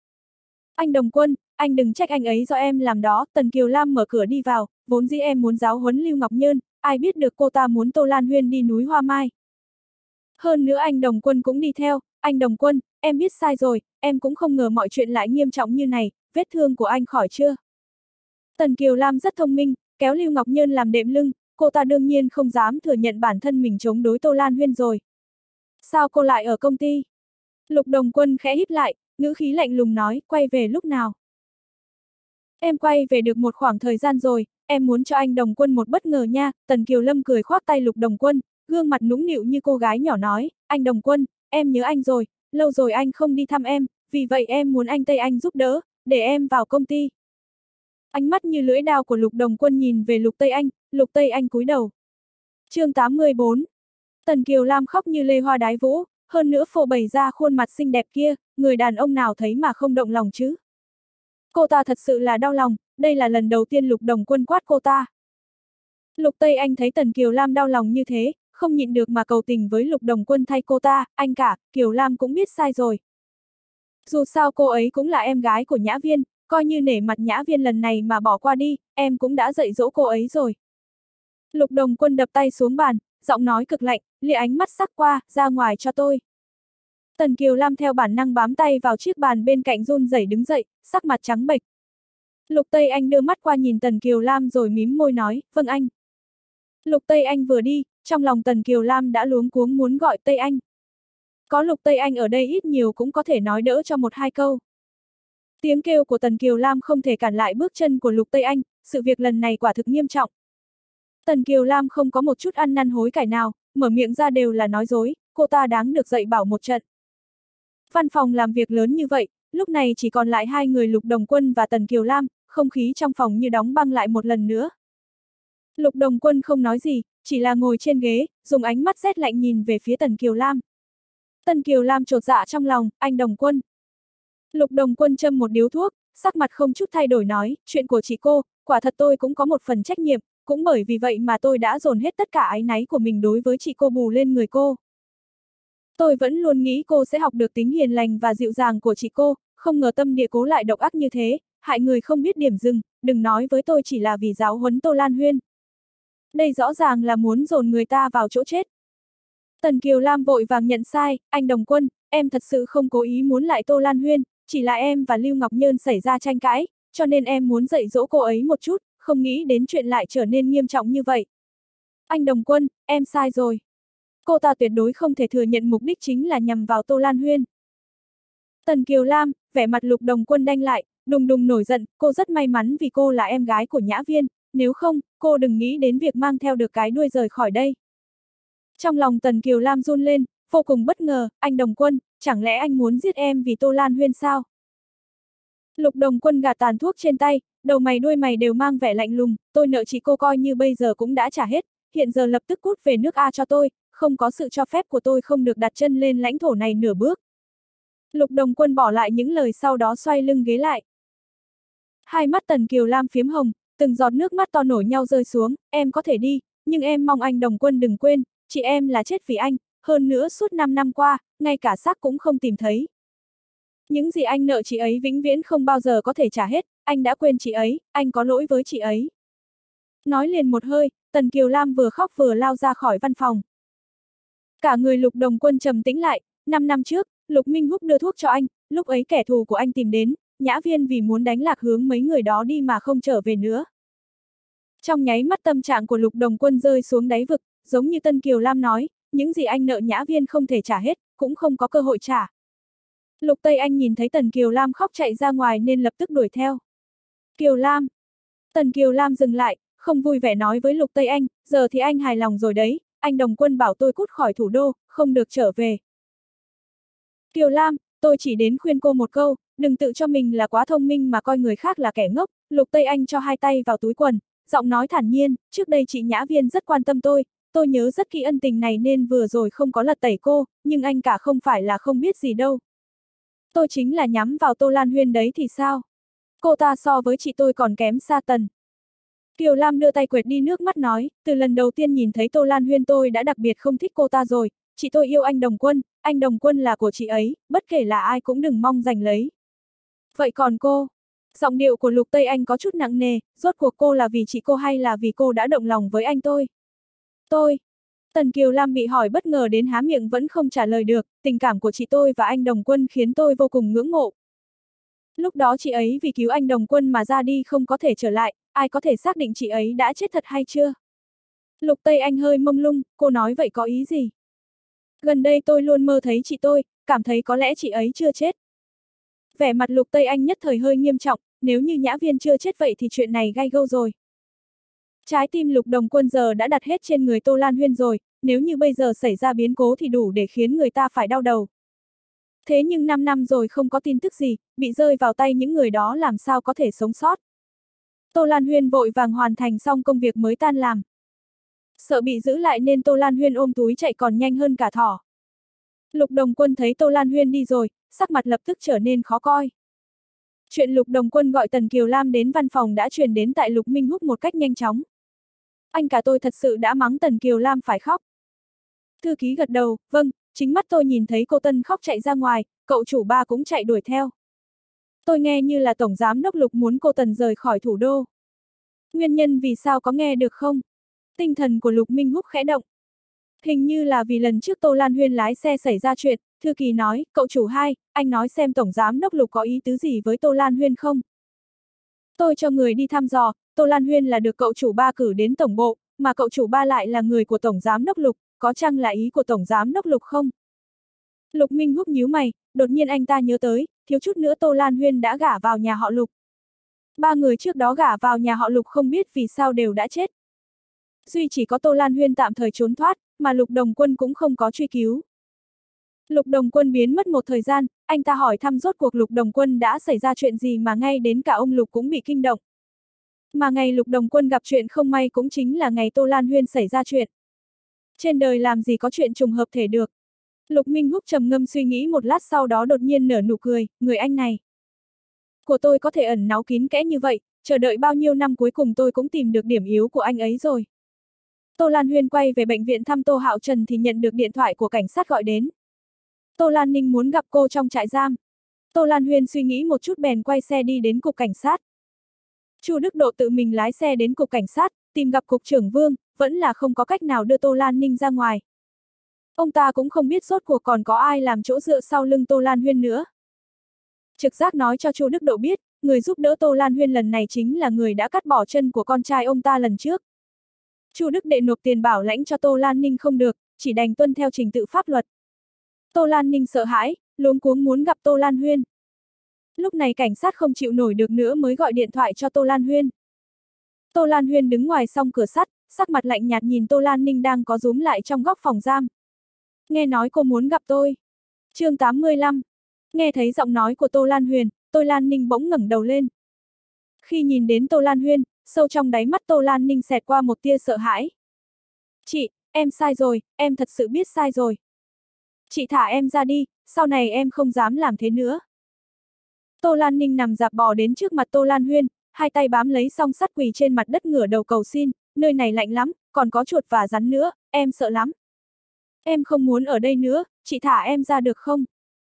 Anh Đồng Quân, anh đừng trách anh ấy do em làm đó, Tần Kiều Lam mở cửa đi vào, vốn dĩ em muốn giáo huấn Lưu Ngọc Nhơn, ai biết được cô ta muốn Tô Lan Huyên đi núi Hoa Mai. Hơn nữa anh Đồng Quân cũng đi theo, anh Đồng Quân, em biết sai rồi, em cũng không ngờ mọi chuyện lại nghiêm trọng như này, vết thương của anh khỏi chưa? Tần Kiều Lam rất thông minh, kéo Lưu Ngọc Nhơn làm đệm lưng, cô ta đương nhiên không dám thừa nhận bản thân mình chống đối Tô Lan Huyên rồi. Sao cô lại ở công ty? Lục Đồng Quân khẽ híp lại, ngữ khí lạnh lùng nói, quay về lúc nào? Em quay về được một khoảng thời gian rồi, em muốn cho anh Đồng Quân một bất ngờ nha, Tần Kiều Lâm cười khoác tay Lục Đồng Quân, gương mặt nũng nịu như cô gái nhỏ nói, anh Đồng Quân, em nhớ anh rồi, lâu rồi anh không đi thăm em, vì vậy em muốn anh Tây Anh giúp đỡ, để em vào công ty. Ánh mắt như lưỡi dao của Lục Đồng Quân nhìn về Lục Tây Anh, Lục Tây Anh cúi đầu. Chương tám mươi bốn. Tần Kiều Lam khóc như lê hoa đái vũ, hơn nữa phô bày ra khuôn mặt xinh đẹp kia, người đàn ông nào thấy mà không động lòng chứ. Cô ta thật sự là đau lòng, đây là lần đầu tiên Lục Đồng Quân quát cô ta. Lục Tây Anh thấy Tần Kiều Lam đau lòng như thế, không nhịn được mà cầu tình với Lục Đồng Quân thay cô ta, anh cả, Kiều Lam cũng biết sai rồi. Dù sao cô ấy cũng là em gái của Nhã Viên, coi như nể mặt Nhã Viên lần này mà bỏ qua đi, em cũng đã dạy dỗ cô ấy rồi. Lục Đồng Quân đập tay xuống bàn, giọng nói cực lạnh, lìa ánh mắt sắc qua, ra ngoài cho tôi. Tần Kiều Lam theo bản năng bám tay vào chiếc bàn bên cạnh run rẩy đứng dậy, sắc mặt trắng bệch. Lục Tây Anh đưa mắt qua nhìn Tần Kiều Lam rồi mím môi nói, vâng anh. Lục Tây Anh vừa đi, trong lòng Tần Kiều Lam đã luống cuống muốn gọi Tây Anh. Có Lục Tây Anh ở đây ít nhiều cũng có thể nói đỡ cho một hai câu. Tiếng kêu của Tần Kiều Lam không thể cản lại bước chân của Lục Tây Anh, sự việc lần này quả thực nghiêm trọng. Tần Kiều Lam không có một chút ăn năn hối cải nào, mở miệng ra đều là nói dối, cô ta đáng được dạy bảo một trận. Văn phòng làm việc lớn như vậy, lúc này chỉ còn lại hai người Lục Đồng Quân và Tần Kiều Lam, không khí trong phòng như đóng băng lại một lần nữa. Lục Đồng Quân không nói gì, chỉ là ngồi trên ghế, dùng ánh mắt rét lạnh nhìn về phía Tần Kiều Lam. Tần Kiều Lam chột dạ trong lòng, anh Đồng Quân. Lục Đồng Quân châm một điếu thuốc, sắc mặt không chút thay đổi nói, chuyện của chị cô, quả thật tôi cũng có một phần trách nhiệm, cũng bởi vì vậy mà tôi đã dồn hết tất cả áy náy của mình đối với chị cô bù lên người cô. Tôi vẫn luôn nghĩ cô sẽ học được tính hiền lành và dịu dàng của chị cô, không ngờ tâm địa cố lại độc ác như thế, hại người không biết điểm dừng, đừng nói với tôi chỉ là vì giáo huấn Tô Lan Huyên. Đây rõ ràng là muốn dồn người ta vào chỗ chết. Tần Kiều Lam vội vàng nhận sai, anh Đồng Quân, em thật sự không cố ý muốn lại Tô Lan Huyên, chỉ là em và Lưu Ngọc Nhơn xảy ra tranh cãi, cho nên em muốn dạy dỗ cô ấy một chút, không nghĩ đến chuyện lại trở nên nghiêm trọng như vậy. Anh Đồng Quân, em sai rồi. Cô ta tuyệt đối không thể thừa nhận mục đích chính là nhằm vào Tô Lan Huyên. Tần Kiều Lam, vẻ mặt Lục Đồng Quân đanh lại, đùng đùng nổi giận, cô rất may mắn vì cô là em gái của Nhã Viên, nếu không, cô đừng nghĩ đến việc mang theo được cái đuôi rời khỏi đây. Trong lòng Tần Kiều Lam run lên, vô cùng bất ngờ, anh Đồng Quân, chẳng lẽ anh muốn giết em vì Tô Lan Huyên sao? Lục Đồng Quân gạt tàn thuốc trên tay, đầu mày đuôi mày đều mang vẻ lạnh lùng, tôi nợ chị cô coi như bây giờ cũng đã trả hết, hiện giờ lập tức cút về nước A cho tôi, không có sự cho phép của tôi không được đặt chân lên lãnh thổ này nửa bước. Lục Đồng Quân bỏ lại những lời sau đó xoay lưng ghế lại. Hai mắt Tần Kiều Lam phiếm hồng, từng giọt nước mắt to nổi nhau rơi xuống, em có thể đi, nhưng em mong anh Đồng Quân đừng quên, chị em là chết vì anh, hơn nữa suốt năm năm qua, ngay cả xác cũng không tìm thấy. Những gì anh nợ chị ấy vĩnh viễn không bao giờ có thể trả hết, anh đã quên chị ấy, anh có lỗi với chị ấy. Nói liền một hơi, Tần Kiều Lam vừa khóc vừa lao ra khỏi văn phòng. Cả người Lục Đồng Quân trầm tĩnh lại, năm năm trước, Lục Minh Húc đưa thuốc cho anh, lúc ấy kẻ thù của anh tìm đến, Nhã Viên vì muốn đánh lạc hướng mấy người đó đi mà không trở về nữa. Trong nháy mắt tâm trạng của Lục Đồng Quân rơi xuống đáy vực, giống như Tần Kiều Lam nói, những gì anh nợ Nhã Viên không thể trả hết, cũng không có cơ hội trả. Lục Tây Anh nhìn thấy Tần Kiều Lam khóc chạy ra ngoài nên lập tức đuổi theo. Kiều Lam. Tần Kiều Lam dừng lại, không vui vẻ nói với Lục Tây Anh, giờ thì anh hài lòng rồi đấy, anh Đồng Quân bảo tôi cút khỏi thủ đô, không được trở về. Kiều Lam, tôi chỉ đến khuyên cô một câu, đừng tự cho mình là quá thông minh mà coi người khác là kẻ ngốc. Lục Tây Anh cho hai tay vào túi quần, giọng nói thản nhiên, trước đây chị Nhã Viên rất quan tâm tôi, tôi nhớ rất kỹ ân tình này nên vừa rồi không có lật tẩy cô, nhưng anh cả không phải là không biết gì đâu. Tôi chính là nhắm vào Tô Lan Huyên đấy thì sao? Cô ta so với chị tôi còn kém xa tần. Kiều Lam đưa tay quệt đi nước mắt nói, từ lần đầu tiên nhìn thấy Tô Lan Huyên tôi đã đặc biệt không thích cô ta rồi, chị tôi yêu anh Đồng Quân, anh Đồng Quân là của chị ấy, bất kể là ai cũng đừng mong giành lấy. Vậy còn cô? Giọng điệu của Lục Tây Anh có chút nặng nề, rốt cuộc cô là vì chị cô hay là vì cô đã động lòng với anh tôi? Tôi. Tần Kiều Lam bị hỏi bất ngờ đến há miệng vẫn không trả lời được, tình cảm của chị tôi và anh Đồng Quân khiến tôi vô cùng ngưỡng mộ. Lúc đó chị ấy vì cứu anh Đồng Quân mà ra đi không có thể trở lại, ai có thể xác định chị ấy đã chết thật hay chưa? Lục Tây Anh hơi mông lung, cô nói vậy có ý gì? Gần đây tôi luôn mơ thấy chị tôi, cảm thấy có lẽ chị ấy chưa chết. Vẻ mặt Lục Tây Anh nhất thời hơi nghiêm trọng, nếu như Nhã Viên chưa chết vậy thì chuyện này gai gâu rồi. Trái tim Lục Đồng Quân giờ đã đặt hết trên người Tô Lan Huyên rồi, nếu như bây giờ xảy ra biến cố thì đủ để khiến người ta phải đau đầu. Thế nhưng năm năm rồi không có tin tức gì, bị rơi vào tay những người đó làm sao có thể sống sót. Tô Lan Huyên vội vàng hoàn thành xong công việc mới tan làm. Sợ bị giữ lại nên Tô Lan Huyên ôm túi chạy còn nhanh hơn cả thỏ. Lục Đồng Quân thấy Tô Lan Huyên đi rồi, sắc mặt lập tức trở nên khó coi. Chuyện Lục Đồng Quân gọi Tần Kiều Lam đến văn phòng đã truyền đến tại Lục Minh Húc một cách nhanh chóng. Anh cả tôi thật sự đã mắng Tần Kiều Lam phải khóc. Thư ký gật đầu, vâng, chính mắt tôi nhìn thấy cô Tân khóc chạy ra ngoài, cậu chủ ba cũng chạy đuổi theo. Tôi nghe như là Tổng Giám đốc Lục muốn cô Tần rời khỏi thủ đô. Nguyên nhân vì sao có nghe được không? Tinh thần của Lục Minh Húc khẽ động. Hình như là vì lần trước Tô Lan Huyên lái xe xảy ra chuyện, thư ký nói, cậu chủ hai, anh nói xem Tổng Giám đốc Lục có ý tứ gì với Tô Lan Huyên không? Tôi cho người đi thăm dò, Tô Lan Huyên là được cậu chủ ba cử đến tổng bộ, mà cậu chủ ba lại là người của Tổng Giám đốc Lục, có chăng là ý của Tổng Giám đốc Lục không? Lục Minh Húc nhíu mày, đột nhiên anh ta nhớ tới, thiếu chút nữa Tô Lan Huyên đã gả vào nhà họ Lục. Ba người trước đó gả vào nhà họ Lục không biết vì sao đều đã chết. Duy chỉ có Tô Lan Huyên tạm thời trốn thoát, mà Lục Đồng Quân cũng không có truy cứu. Lục Đồng Quân biến mất một thời gian, anh ta hỏi thăm rốt cuộc Lục Đồng Quân đã xảy ra chuyện gì mà ngay đến cả ông Lục cũng bị kinh động. Mà ngày Lục Đồng Quân gặp chuyện không may cũng chính là ngày Tô Lan Huyên xảy ra chuyện. Trên đời làm gì có chuyện trùng hợp thể được. Lục Minh Húc trầm ngâm suy nghĩ một lát sau đó đột nhiên nở nụ cười, người anh này. Của tôi có thể ẩn náu kín kẽ như vậy, chờ đợi bao nhiêu năm cuối cùng tôi cũng tìm được điểm yếu của anh ấy rồi. Tô Lan Huyên quay về bệnh viện thăm Tô Hạo Trần thì nhận được điện thoại của cảnh sát gọi đến. Tô Lan Ninh muốn gặp cô trong trại giam. Tô Lan Huyên suy nghĩ một chút bèn quay xe đi đến cục cảnh sát. Chu Đức Độ tự mình lái xe đến cục cảnh sát, tìm gặp cục trưởng Vương, vẫn là không có cách nào đưa Tô Lan Ninh ra ngoài. Ông ta cũng không biết rốt cuộc còn có ai làm chỗ dựa sau lưng Tô Lan Huyên nữa. Trực giác nói cho Chu Đức Độ biết, người giúp đỡ Tô Lan Huyên lần này chính là người đã cắt bỏ chân của con trai ông ta lần trước. Chu Đức Đệ nộp tiền bảo lãnh cho Tô Lan Ninh không được, chỉ đành tuân theo trình tự pháp luật. Tô Lan Ninh sợ hãi, luống cuống muốn gặp Tô Lan Huyên. Lúc này cảnh sát không chịu nổi được nữa mới gọi điện thoại cho Tô Lan Huyên. Tô Lan Huyên đứng ngoài song cửa sắt, sắc mặt lạnh nhạt nhìn Tô Lan Ninh đang có rúm lại trong góc phòng giam. Nghe nói cô muốn gặp tôi. Chương tám mươi lăm. Nghe thấy giọng nói của Tô Lan Huyên, Tô Lan Ninh bỗng ngẩng đầu lên. Khi nhìn đến Tô Lan Huyên, sâu trong đáy mắt Tô Lan Ninh xẹt qua một tia sợ hãi. Chị, em sai rồi, em thật sự biết sai rồi. Chị thả em ra đi, sau này em không dám làm thế nữa. Tô Lan Ninh nằm dạp bò đến trước mặt Tô Lan Huyên, hai tay bám lấy song sắt quỳ trên mặt đất ngửa đầu cầu xin, nơi này lạnh lắm, còn có chuột và rắn nữa, em sợ lắm. Em không muốn ở đây nữa, chị thả em ra được không?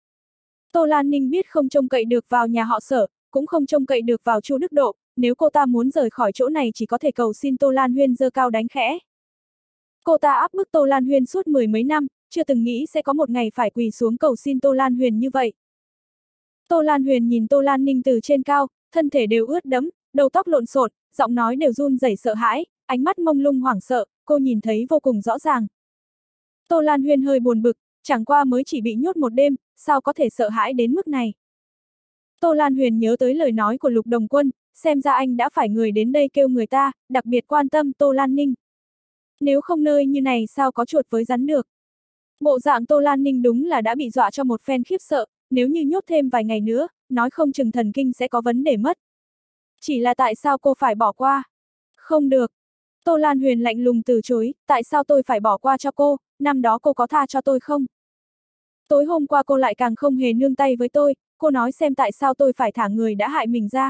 Tô Lan Ninh biết không trông cậy được vào nhà họ Sở, cũng không trông cậy được vào Chu Đức Độ, nếu cô ta muốn rời khỏi chỗ này chỉ có thể cầu xin Tô Lan Huyên giơ cao đánh khẽ. Cô ta áp bức Tô Lan Huyên suốt mười mấy năm, chưa từng nghĩ sẽ có một ngày phải quỳ xuống cầu xin Tô Lan Huyền như vậy. Tô Lan Huyền nhìn Tô Lan Ninh từ trên cao, thân thể đều ướt đẫm, đầu tóc lộn xộn, giọng nói đều run rẩy sợ hãi, ánh mắt mông lung hoảng sợ, cô nhìn thấy vô cùng rõ ràng. Tô Lan Huyền hơi buồn bực, chẳng qua mới chỉ bị nhốt một đêm, sao có thể sợ hãi đến mức này. Tô Lan Huyền nhớ tới lời nói của Lục Đồng Quân, xem ra anh đã phải người đến đây kêu người ta, đặc biệt quan tâm Tô Lan Ninh. Nếu không nơi như này sao có chuột với rắn được. Bộ dạng Tô Lan Ninh đúng là đã bị dọa cho một phen khiếp sợ, nếu như nhốt thêm vài ngày nữa, nói không chừng thần kinh sẽ có vấn đề mất. Chỉ là tại sao cô phải bỏ qua? Không được. Tô Lan Huyền lạnh lùng từ chối, tại sao tôi phải bỏ qua cho cô, năm đó cô có tha cho tôi không? Tối hôm qua cô lại càng không hề nương tay với tôi, cô nói xem tại sao tôi phải thả người đã hại mình ra.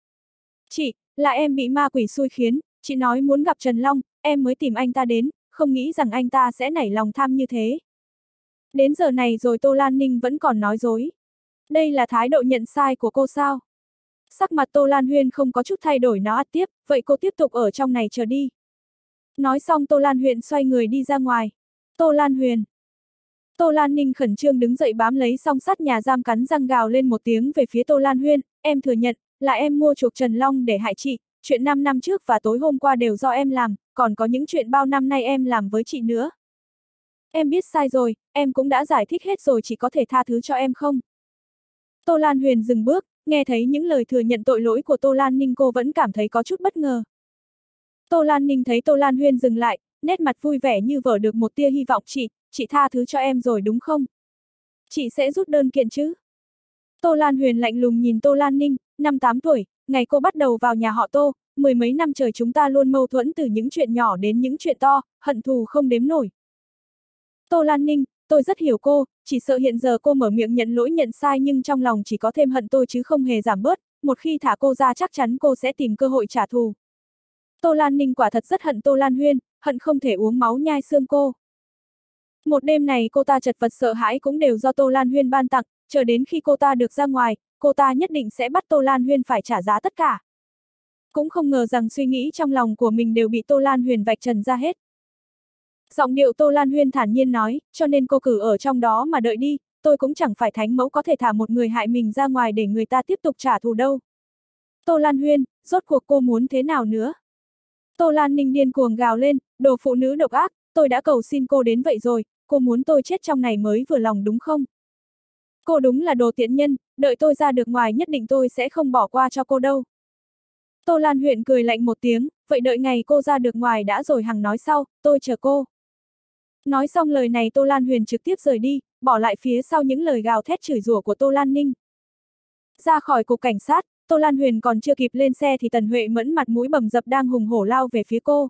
Chị, là em bị ma quỷ xui khiến, chị nói muốn gặp Trần Long, em mới tìm anh ta đến, không nghĩ rằng anh ta sẽ nảy lòng tham như thế. Đến giờ này rồi Tô Lan Ninh vẫn còn nói dối. Đây là thái độ nhận sai của cô sao? Sắc mặt Tô Lan Huyên không có chút thay đổi, nó ắt tiếp, vậy cô tiếp tục ở trong này chờ đi. Nói xong Tô Lan Huyền xoay người đi ra ngoài. Tô Lan Huyền. Tô Lan Ninh khẩn trương đứng dậy bám lấy song sắt nhà giam, cắn răng gào lên một tiếng về phía Tô Lan Huyên, em thừa nhận, là em mua chuộc Trần Long để hại chị, chuyện năm năm trước và tối hôm qua đều do em làm, còn có những chuyện bao năm nay em làm với chị nữa. Em biết sai rồi, em cũng đã giải thích hết rồi, chị có thể tha thứ cho em không? Tô Lan Huyền dừng bước, nghe thấy những lời thừa nhận tội lỗi của Tô Lan Ninh cô vẫn cảm thấy có chút bất ngờ. Tô Lan Ninh thấy Tô Lan Huyên dừng lại, nét mặt vui vẻ như vỡ được một tia hy vọng, chị, chị tha thứ cho em rồi đúng không? Chị sẽ rút đơn kiện chứ? Tô Lan Huyền lạnh lùng nhìn Tô Lan Ninh, năm tám tuổi, ngày cô bắt đầu vào nhà họ Tô, mười mấy năm trời chúng ta luôn mâu thuẫn từ những chuyện nhỏ đến những chuyện to, hận thù không đếm nổi. Tô Lan Ninh, tôi rất hiểu cô, chỉ sợ hiện giờ cô mở miệng nhận lỗi nhận sai nhưng trong lòng chỉ có thêm hận tôi chứ không hề giảm bớt, một khi thả cô ra chắc chắn cô sẽ tìm cơ hội trả thù. Tô Lan Ninh quả thật rất hận Tô Lan Huyên, hận không thể uống máu nhai xương cô. Một đêm này cô ta chật vật sợ hãi cũng đều do Tô Lan Huyên ban tặng, chờ đến khi cô ta được ra ngoài, cô ta nhất định sẽ bắt Tô Lan Huyên phải trả giá tất cả. Cũng không ngờ rằng suy nghĩ trong lòng của mình đều bị Tô Lan Huyền vạch trần ra hết. Giọng điệu Tô Lan Huyên thản nhiên nói, cho nên cô cứ ở trong đó mà đợi đi, tôi cũng chẳng phải thánh mẫu có thể thả một người hại mình ra ngoài để người ta tiếp tục trả thù đâu. Tô Lan Huyên, rốt cuộc cô muốn thế nào nữa? Tô Lan Ninh điên cuồng gào lên, đồ phụ nữ độc ác, tôi đã cầu xin cô đến vậy rồi, cô muốn tôi chết trong này mới vừa lòng đúng không? Cô đúng là đồ tiện nhân, đợi tôi ra được ngoài nhất định tôi sẽ không bỏ qua cho cô đâu. Tô Lan Huyên cười lạnh một tiếng, vậy đợi ngày cô ra được ngoài đã rồi hằng nói sau, tôi chờ cô. Nói xong lời này Tô Lan Huyền trực tiếp rời đi, bỏ lại phía sau những lời gào thét chửi rủa của Tô Lan Ninh. Ra khỏi cục cảnh sát, Tô Lan Huyền còn chưa kịp lên xe thì Tần Huệ Mẫn mặt mũi bầm dập đang hùng hổ lao về phía cô.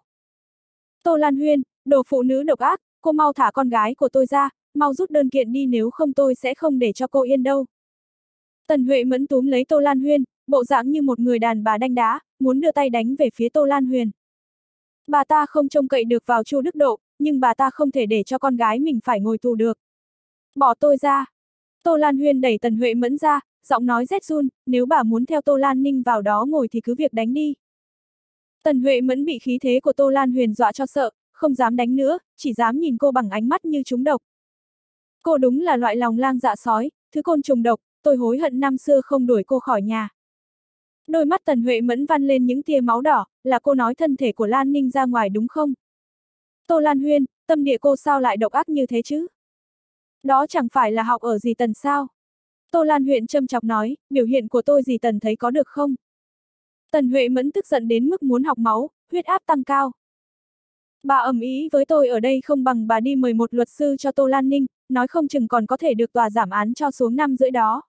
Tô Lan Huyền, đồ phụ nữ độc ác, cô mau thả con gái của tôi ra, mau rút đơn kiện đi nếu không tôi sẽ không để cho cô yên đâu. Tần Huệ Mẫn túm lấy Tô Lan Huyền, bộ dạng như một người đàn bà đanh đá, muốn đưa tay đánh về phía Tô Lan Huyền. Bà ta không trông cậy được vào Chu Đức Độ, nhưng bà ta không thể để cho con gái mình phải ngồi tù được. Bỏ tôi ra. Tô Lan Huyền đẩy Tần Huệ Mẫn ra, giọng nói rét run, nếu bà muốn theo Tô Lan Ninh vào đó ngồi thì cứ việc đánh đi. Tần Huệ Mẫn bị khí thế của Tô Lan Huyền dọa cho sợ, không dám đánh nữa, chỉ dám nhìn cô bằng ánh mắt như trúng độc. Cô đúng là loại lòng lang dạ sói, thứ côn trùng độc, tôi hối hận năm xưa không đuổi cô khỏi nhà. Đôi mắt Tần Huệ Mẫn vằn lên những tia máu đỏ, là cô nói thân thể của Lan Ninh ra ngoài đúng không? Tô Lan Huyên, tâm địa cô sao lại độc ác như thế chứ? Đó chẳng phải là học ở dì Tần sao? Tô Lan Huyên châm chọc nói, biểu hiện của tôi dì Tần thấy có được không? Tần Huệ Mẫn tức giận đến mức muốn học máu, huyết áp tăng cao. Bà ầm ĩ với tôi ở đây không bằng bà đi mời một luật sư cho Tô Lan Ninh, nói không chừng còn có thể được tòa giảm án cho xuống năm rưỡi đó.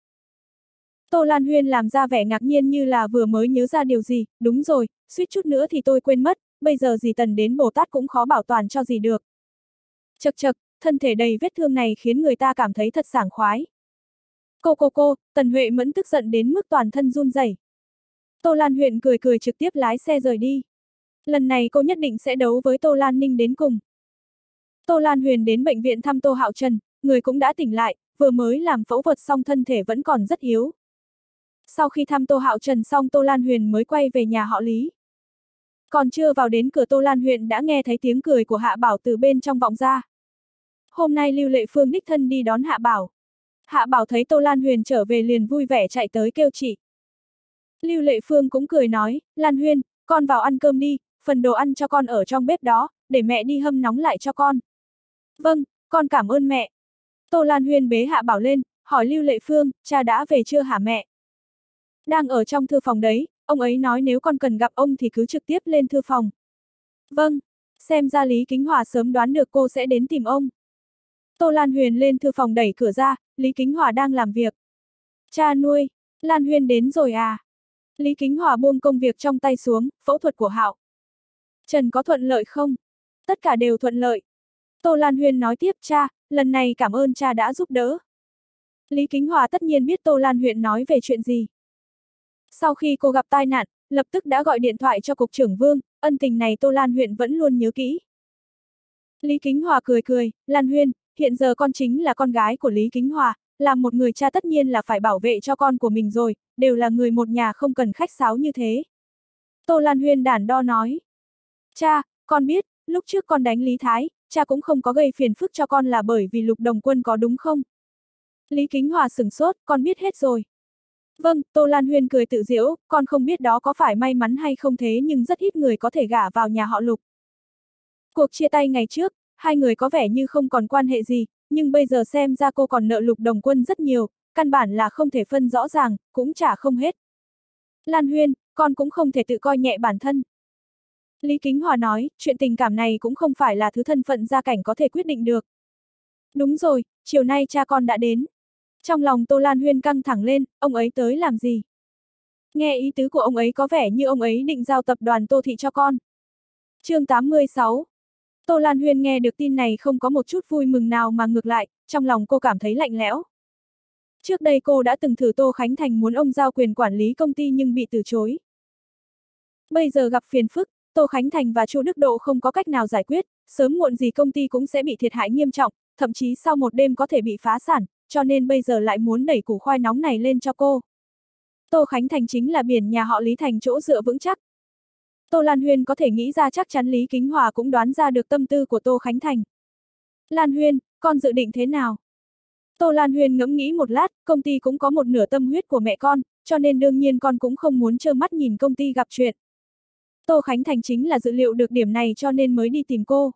Tô Lan Huyên làm ra vẻ ngạc nhiên như là vừa mới nhớ ra điều gì, đúng rồi, suýt chút nữa thì tôi quên mất, bây giờ dì Tần đến Bồ Tát cũng khó bảo toàn cho dì được. Chật chật, thân thể đầy vết thương này khiến người ta cảm thấy thật sảng khoái. Cô cô cô, Tần Huệ Mẫn tức giận đến mức toàn thân run rẩy. Tô Lan Huyền cười cười trực tiếp lái xe rời đi. Lần này cô nhất định sẽ đấu với Tô Lan Ninh đến cùng. Tô Lan Huyền đến bệnh viện thăm Tô Hạo Trần, người cũng đã tỉnh lại, vừa mới làm phẫu thuật xong thân thể vẫn còn rất yếu. Sau khi thăm Tô Hạo Trần xong Tô Lan Huyền mới quay về nhà họ Lý. Còn chưa vào đến cửa Tô Lan Huyền đã nghe thấy tiếng cười của Hạ Bảo từ bên trong vọng ra. Hôm nay Lưu Lệ Phương đích thân đi đón Hạ Bảo. Hạ Bảo thấy Tô Lan Huyền trở về liền vui vẻ chạy tới kêu chị. Lưu Lệ Phương cũng cười nói, Lan Huyền, con vào ăn cơm đi, phần đồ ăn cho con ở trong bếp đó, để mẹ đi hâm nóng lại cho con. Vâng, con cảm ơn mẹ. Tô Lan Huyền bế Hạ Bảo lên, hỏi Lưu Lệ Phương, cha đã về chưa hả mẹ? Đang ở trong thư phòng đấy, ông ấy nói nếu con cần gặp ông thì cứ trực tiếp lên thư phòng. Vâng, xem ra Lý Kính Hòa sớm đoán được cô sẽ đến tìm ông. Tô Lan Huyền lên thư phòng đẩy cửa ra, Lý Kính Hòa đang làm việc. Cha nuôi, Lan Huyền đến rồi à? Lý Kính Hòa buông công việc trong tay xuống, phẫu thuật của Hạo Trần có thuận lợi không? Tất cả đều thuận lợi. Tô Lan Huyền nói tiếp, cha, lần này cảm ơn cha đã giúp đỡ. Lý Kính Hòa tất nhiên biết Tô Lan Huyền nói về chuyện gì. Sau khi cô gặp tai nạn, lập tức đã gọi điện thoại cho Cục trưởng Vương, ân tình này Tô Lan Huyền vẫn luôn nhớ kỹ. Lý Kính Hòa cười cười, Lan Huyền, hiện giờ con chính là con gái của Lý Kính Hòa, làm một người cha tất nhiên là phải bảo vệ cho con của mình rồi, đều là người một nhà không cần khách sáo như thế. Tô Lan Huyền đản đo nói. Cha, con biết, lúc trước con đánh Lý Thái, cha cũng không có gây phiền phức cho con là bởi vì Lục Đồng Quân có đúng không? Lý Kính Hòa sửng sốt, con biết hết rồi. Vâng, Tô Lan Huyền cười tự giễu, con không biết đó có phải may mắn hay không thế nhưng rất ít người có thể gả vào nhà họ Lục. Cuộc chia tay ngày trước, hai người có vẻ như không còn quan hệ gì, nhưng bây giờ xem ra cô còn nợ Lục Đồng Quân rất nhiều, căn bản là không thể phân rõ ràng, cũng trả không hết. Lan Huyền, con cũng không thể tự coi nhẹ bản thân. Lý Kính Hòa nói, chuyện tình cảm này cũng không phải là thứ thân phận gia cảnh có thể quyết định được. Đúng rồi, chiều nay cha con đã đến. Trong lòng Tô Lan Huyền căng thẳng lên, ông ấy tới làm gì? Nghe ý tứ của ông ấy có vẻ như ông ấy định giao tập đoàn Tô Thị cho con. Chương tám mươi sáu. Tô Lan Huyền nghe được tin này không có một chút vui mừng nào mà ngược lại, trong lòng cô cảm thấy lạnh lẽo. Trước đây cô đã từng thử Tô Khánh Thành muốn ông giao quyền quản lý công ty nhưng bị từ chối. Bây giờ gặp phiền phức, Tô Khánh Thành và Chu Đức Độ không có cách nào giải quyết, sớm muộn gì công ty cũng sẽ bị thiệt hại nghiêm trọng, thậm chí sau một đêm có thể bị phá sản, cho nên bây giờ lại muốn đẩy củ khoai nóng này lên cho cô. Tô Khánh Thành chính là biển nhà họ Lý thành chỗ dựa vững chắc. Tô Lan Huyền có thể nghĩ ra chắc chắn Lý Kính Hòa cũng đoán ra được tâm tư của Tô Khánh Thành. Lan Huyền, con dự định thế nào? Tô Lan Huyền ngẫm nghĩ một lát, công ty cũng có một nửa tâm huyết của mẹ con, cho nên đương nhiên con cũng không muốn trơ mắt nhìn công ty gặp chuyện. Tô Khánh Thành chính là dự liệu được điểm này cho nên mới đi tìm cô.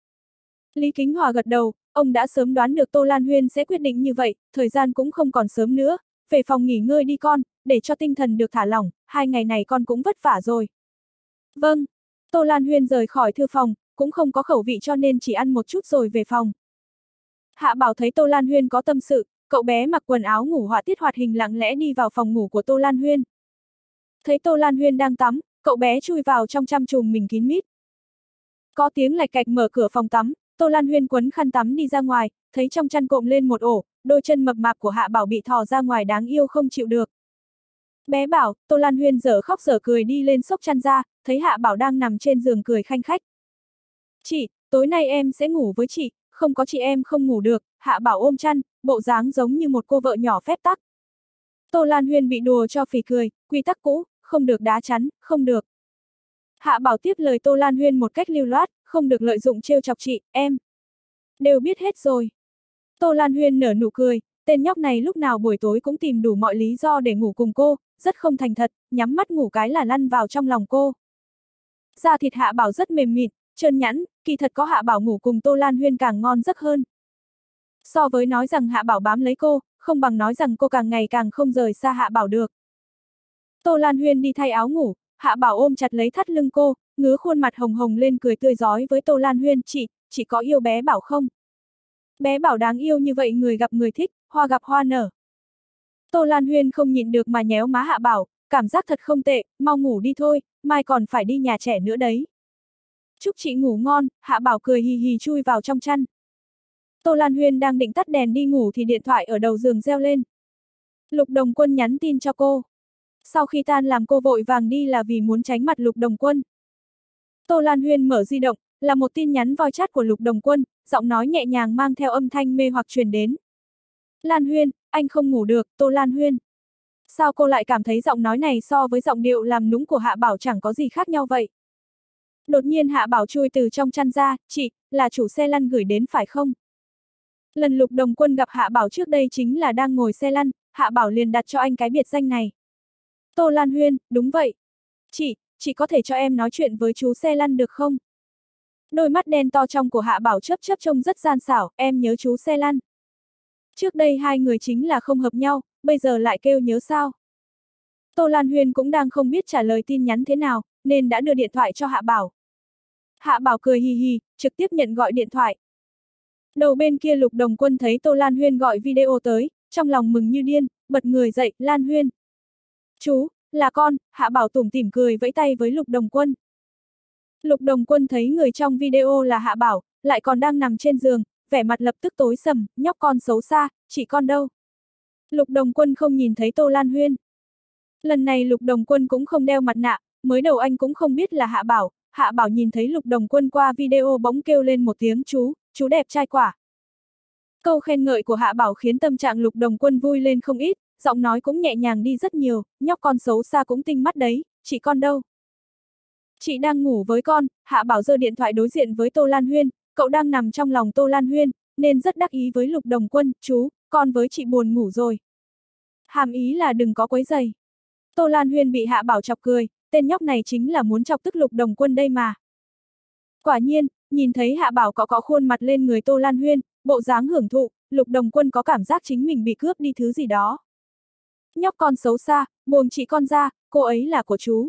Lý Kính Hòa gật đầu, ông đã sớm đoán được Tô Lan Huyền sẽ quyết định như vậy, thời gian cũng không còn sớm nữa, về phòng nghỉ ngơi đi con, để cho tinh thần được thả lỏng, hai ngày này con cũng vất vả rồi. Vâng, Tô Lan Huyền rời khỏi thư phòng, cũng không có khẩu vị cho nên chỉ ăn một chút rồi về phòng. Hạ Bảo thấy Tô Lan Huyền có tâm sự, cậu bé mặc quần áo ngủ họa tiết hoạt hình lặng lẽ đi vào phòng ngủ của Tô Lan Huyền. Thấy Tô Lan Huyền đang tắm, cậu bé chui vào trong chăn trùm mình kín mít. Có tiếng lạch cạch mở cửa phòng tắm, Tô Lan Huyền quấn khăn tắm đi ra ngoài, thấy trong chăn cộm lên một ổ, đôi chân mập mạp của Hạ Bảo bị thò ra ngoài đáng yêu không chịu được. Bé Bảo, Tô Lan Huyền dở khóc dở cười đi lên xốc chăn ra, thấy Hạ Bảo đang nằm trên giường cười khanh khách. Chị, tối nay em sẽ ngủ với chị, không có chị em không ngủ được, Hạ Bảo ôm chăn, bộ dáng giống như một cô vợ nhỏ phép tắc. Tô Lan Huyền bị đùa cho phì cười, quy tắc cũ, không được đá chắn, không được. Hạ Bảo tiếp lời Tô Lan Huyền một cách lưu loát, không được lợi dụng trêu chọc chị, em. Đều biết hết rồi. Tô Lan Huyền nở nụ cười, tên nhóc này lúc nào buổi tối cũng tìm đủ mọi lý do để ngủ cùng cô, rất không thành thật, nhắm mắt ngủ cái là lăn vào trong lòng cô. Da thịt Hạ Bảo rất mềm mịn, trơn nhẵn, kỳ thật có Hạ Bảo ngủ cùng Tô Lan Huyền càng ngon giấc hơn. So với nói rằng Hạ Bảo bám lấy cô, không bằng nói rằng cô càng ngày càng không rời xa Hạ Bảo được. Tô Lan Huyền đi thay áo ngủ, Hạ Bảo ôm chặt lấy thắt lưng cô, ngứa khuôn mặt hồng hồng lên cười tươi rói với Tô Lan Huyền, chị, chị có yêu bé Bảo không? Bé Bảo đáng yêu như vậy người gặp người thích, hoa gặp hoa nở. Tô Lan Huyền không nhịn được mà nhéo má Hạ Bảo, cảm giác thật không tệ, mau ngủ đi thôi, mai còn phải đi nhà trẻ nữa đấy. Chúc chị ngủ ngon, Hạ Bảo cười hì hì chui vào trong chăn. Tô Lan Huyên đang định tắt đèn đi ngủ thì điện thoại ở đầu giường reo lên. Lục Đồng Quân nhắn tin cho cô. Sau khi tan làm cô vội vàng đi là vì muốn tránh mặt Lục Đồng Quân. Tô Lan Huyên mở di động, là một tin nhắn voice chat của Lục Đồng Quân, giọng nói nhẹ nhàng mang theo âm thanh mê hoặc truyền đến. Lan Huyên, anh không ngủ được, Tô Lan Huyên. Sao cô lại cảm thấy giọng nói này so với giọng điệu làm nũng của Hạ Bảo chẳng có gì khác nhau vậy? Đột nhiên Hạ Bảo chui từ trong chăn ra, chị, là chủ xe lăn gửi đến phải không? Lần Lục Đồng Quân gặp Hạ Bảo trước đây chính là đang ngồi xe lăn, Hạ Bảo liền đặt cho anh cái biệt danh này. Tô Lan Huyên, đúng vậy. Chị, chị có thể cho em nói chuyện với chú xe lăn được không? Đôi mắt đen to trong của Hạ Bảo chớp chớp trông rất gian xảo, em nhớ chú xe lăn. Trước đây hai người chính là không hợp nhau, bây giờ lại kêu nhớ sao? Tô Lan Huyên cũng đang không biết trả lời tin nhắn thế nào, nên đã đưa điện thoại cho Hạ Bảo. Hạ Bảo cười hì hì, trực tiếp nhận gọi điện thoại. Đầu bên kia Lục Đồng Quân thấy Tô Lan Huyên gọi video tới, trong lòng mừng như điên, bật người dậy, Lan Huyên. Chú, là con, Hạ Bảo tủm tỉm cười vẫy tay với Lục Đồng Quân. Lục Đồng Quân thấy người trong video là Hạ Bảo, lại còn đang nằm trên giường, vẻ mặt lập tức tối sầm, nhóc con xấu xa, chị con đâu? Lục Đồng Quân không nhìn thấy Tô Lan Huyên. Lần này Lục Đồng Quân cũng không đeo mặt nạ, mới đầu anh cũng không biết là Hạ Bảo, Hạ Bảo nhìn thấy Lục Đồng Quân qua video bỗng kêu lên một tiếng chú, chú đẹp trai quả. Câu khen ngợi của Hạ Bảo khiến tâm trạng Lục Đồng Quân vui lên không ít, giọng nói cũng nhẹ nhàng đi rất nhiều, nhóc con xấu xa cũng tinh mắt đấy, chị con đâu? Chị đang ngủ với con, Hạ Bảo giơ điện thoại đối diện với Tô Lan Huyên, cậu đang nằm trong lòng Tô Lan Huyên, nên rất đắc ý với Lục Đồng Quân, chú, con với chị buồn ngủ rồi. Hàm ý là đừng có quấy rầy. Tô Lan Huyên bị Hạ Bảo chọc cười, tên nhóc này chính là muốn chọc tức Lục Đồng Quân đây mà. Quả nhiên, nhìn thấy Hạ Bảo cọ cọ khuôn mặt lên người Tô Lan Huyên, bộ dáng hưởng thụ, Lục Đồng Quân có cảm giác chính mình bị cướp đi thứ gì đó. Nhóc con xấu xa, buông chị con ra, cô ấy là của chú.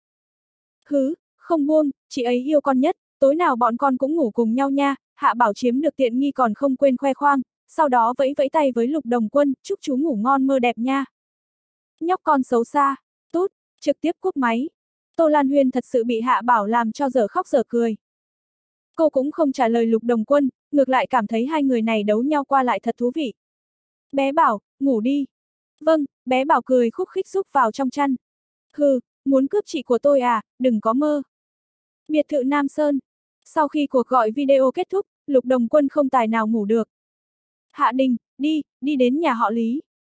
Hứ, không buông, chị ấy yêu con nhất, tối nào bọn con cũng ngủ cùng nhau nha, Hạ Bảo chiếm được tiện nghi còn không quên khoe khoang, sau đó vẫy vẫy tay với Lục Đồng Quân, chúc chú ngủ ngon mơ đẹp nha. Nhóc con xấu xa, tút, trực tiếp cúp máy. Tô Lan Huyên thật sự bị Hạ Bảo làm cho dở khóc dở cười. Cô cũng không trả lời Lục Đồng Quân, ngược lại cảm thấy hai người này đấu nhau qua lại thật thú vị. Bé Bảo, ngủ đi. Vâng, bé Bảo cười khúc khích rúc vào trong chăn. Hừ, muốn cướp chị của tôi à, đừng có mơ. Biệt thự Nam Sơn. Sau khi cuộc gọi video kết thúc, Lục Đồng Quân không tài nào ngủ được. Hạ Đình, đi, đi đến nhà họ Lý.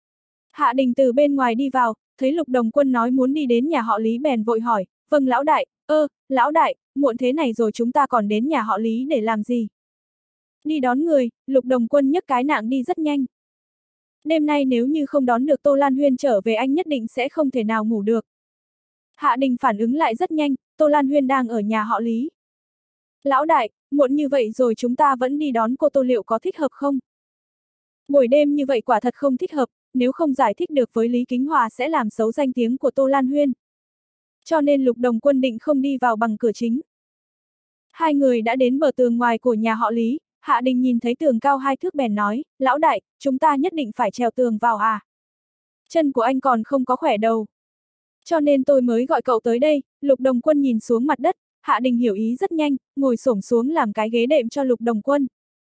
Hạ Đình từ bên ngoài đi vào, thấy Lục Đồng Quân nói muốn đi đến nhà họ Lý bèn vội hỏi, vâng lão đại, ơ, lão đại, muộn thế này rồi chúng ta còn đến nhà họ Lý để làm gì? Đi đón người, Lục Đồng Quân nhấc cái nạng đi rất nhanh. Đêm nay nếu như không đón được Tô Lan Huyên trở về anh nhất định sẽ không thể nào ngủ được. Hạ Đình phản ứng lại rất nhanh, Tô Lan Huyên đang ở nhà họ Lý. Lão đại, muộn như vậy rồi chúng ta vẫn đi đón cô Tô liệu có thích hợp không? Buổi đêm như vậy quả thật không thích hợp, nếu không giải thích được với Lý Kính Hòa sẽ làm xấu danh tiếng của Tô Lan Huyên. Cho nên Lục Đồng Quân định không đi vào bằng cửa chính. Hai người đã đến bờ tường ngoài của nhà họ Lý, Hạ Đình nhìn thấy tường cao hai thước bèn nói, lão đại, chúng ta nhất định phải trèo tường vào à? Chân của anh còn không có khỏe đâu. Cho nên tôi mới gọi cậu tới đây, Lục Đồng Quân nhìn xuống mặt đất, Hạ Đình hiểu ý rất nhanh, ngồi xổm xuống làm cái ghế đệm cho Lục Đồng Quân.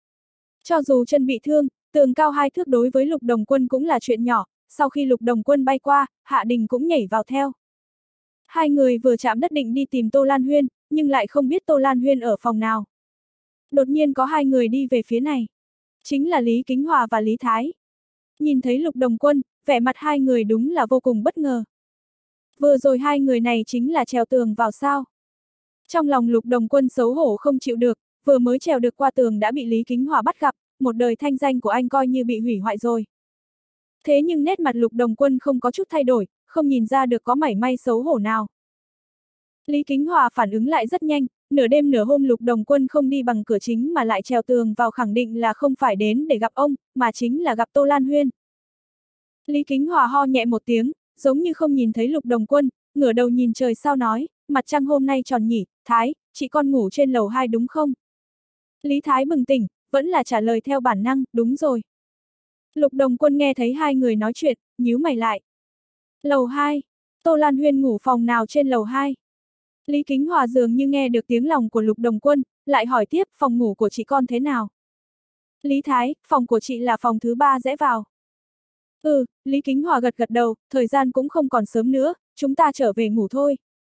Cho dù chân bị thương, tường cao hai thước đối với Lục Đồng Quân cũng là chuyện nhỏ, sau khi Lục Đồng Quân bay qua, Hạ Đình cũng nhảy vào theo. Hai người vừa chạm đất định đi tìm Tô Lan Huyên, nhưng lại không biết Tô Lan Huyên ở phòng nào. Đột nhiên có hai người đi về phía này. Chính là Lý Kính Hòa và Lý Thái. Nhìn thấy Lục Đồng Quân, vẻ mặt hai người đúng là vô cùng bất ngờ. Vừa rồi hai người này chính là trèo tường vào sao? Trong lòng Lục Đồng Quân xấu hổ không chịu được, vừa mới trèo được qua tường đã bị Lý Kính Hòa bắt gặp, một đời thanh danh của anh coi như bị hủy hoại rồi. Thế nhưng nét mặt Lục Đồng Quân không có chút thay đổi, không nhìn ra được có mảy may xấu hổ nào. Lý Kính Hòa phản ứng lại rất nhanh, nửa đêm nửa hôm Lục Đồng Quân không đi bằng cửa chính mà lại trèo tường vào khẳng định là không phải đến để gặp ông, mà chính là gặp Tô Lan Huyên. Lý Kính Hòa ho nhẹ một tiếng, giống như không nhìn thấy Lục Đồng Quân, ngửa đầu nhìn trời sao nói, mặt trăng hôm nay tròn nhỉ, Thái, chị con ngủ trên lầu hai đúng không? Lý Thái bừng tỉnh, vẫn là trả lời theo bản năng, đúng rồi. Lục Đồng Quân nghe thấy hai người nói chuyện, nhíu mày lại. Lầu hai, Tô Lan Huyên ngủ phòng nào trên lầu hai? Lý Kính Hòa dường như nghe được tiếng lòng của Lục Đồng Quân, lại hỏi tiếp phòng ngủ của chị con thế nào? Lý Thái, phòng của chị là phòng thứ ba rẽ vào. Ừ, Lý Kính Hòa gật gật đầu, thời gian cũng không còn sớm nữa, chúng ta trở về ngủ thôi.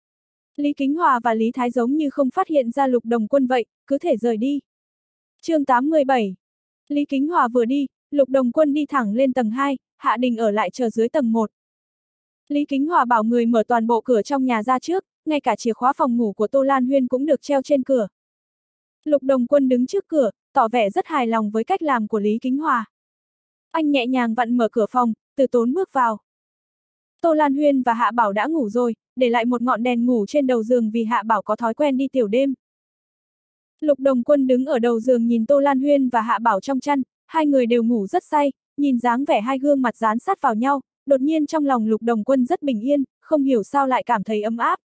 Lý Kính Hòa và Lý Thái giống như không phát hiện ra Lục Đồng Quân vậy, cứ thể rời đi. chương tám mươi bảy. Lý Kính Hòa vừa đi, Lục Đồng Quân đi thẳng lên tầng hai, Hạ Đình ở lại chờ dưới tầng một. Lý Kính Hòa bảo người mở toàn bộ cửa trong nhà ra trước, ngay cả chìa khóa phòng ngủ của Tô Lan Huyên cũng được treo trên cửa. Lục Đồng Quân đứng trước cửa, tỏ vẻ rất hài lòng với cách làm của Lý Kính Hòa. Anh nhẹ nhàng vặn mở cửa phòng, từ tốn bước vào. Tô Lan Huyên và Hạ Bảo đã ngủ rồi, để lại một ngọn đèn ngủ trên đầu giường vì Hạ Bảo có thói quen đi tiểu đêm. Lục Đồng Quân đứng ở đầu giường nhìn Tô Lan Huyên và Hạ Bảo trong chăn, hai người đều ngủ rất say, nhìn dáng vẻ hai gương mặt dán sát vào nhau, đột nhiên trong lòng Lục Đồng Quân rất bình yên, không hiểu sao lại cảm thấy ấm áp.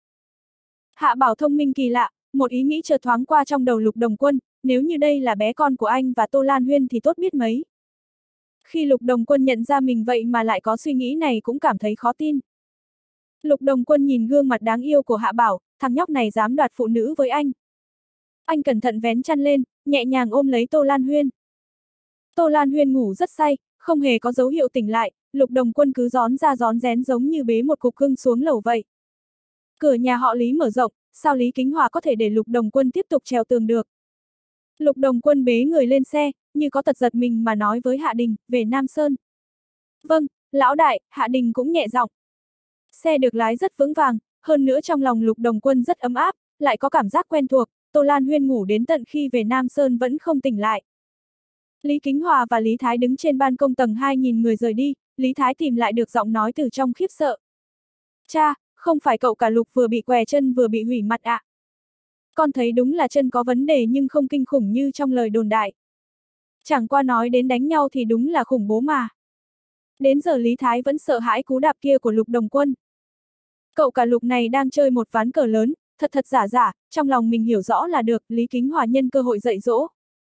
Hạ Bảo thông minh kỳ lạ, một ý nghĩ chợt thoáng qua trong đầu Lục Đồng Quân, nếu như đây là bé con của anh và Tô Lan Huyên thì tốt biết mấy. Khi Lục Đồng Quân nhận ra mình vậy mà lại có suy nghĩ này cũng cảm thấy khó tin. Lục Đồng Quân nhìn gương mặt đáng yêu của Hạ Bảo, thằng nhóc này dám đoạt phụ nữ với anh. Anh cẩn thận vén chăn lên, nhẹ nhàng ôm lấy Tô Lan Huyên. Tô Lan Huyên ngủ rất say, không hề có dấu hiệu tỉnh lại, Lục Đồng Quân cứ rón ra rón rén giống như bế một cục cưng xuống lầu vậy. Cửa nhà họ Lý mở rộng, sao Lý Kính Hòa có thể để Lục Đồng Quân tiếp tục trèo tường được. Lục Đồng Quân bế người lên xe, như có tật giật mình mà nói với Hạ Đình, về Nam Sơn. Vâng, lão đại, Hạ Đình cũng nhẹ giọng. Xe được lái rất vững vàng, hơn nữa trong lòng Lục Đồng Quân rất ấm áp, lại có cảm giác quen thuộc, Tô Lan Huyên ngủ đến tận khi về Nam Sơn vẫn không tỉnh lại. Lý Kính Hòa và Lý Thái đứng trên ban công tầng hai nhìn người rời đi, Lý Thái tìm lại được giọng nói từ trong khiếp sợ. Cha, không phải cậu cả Lục vừa bị què chân vừa bị hủy mặt ạ. À? Con thấy đúng là chân có vấn đề nhưng không kinh khủng như trong lời đồn đại. Chẳng qua nói đến đánh nhau thì đúng là khủng bố mà. Đến giờ Lý Thái vẫn sợ hãi cú đạp kia của Lục Đồng Quân. Cậu cả Lục này đang chơi một ván cờ lớn, thật thật giả giả, trong lòng mình hiểu rõ là được, Lý Kính Hòa nhân cơ hội dạy dỗ.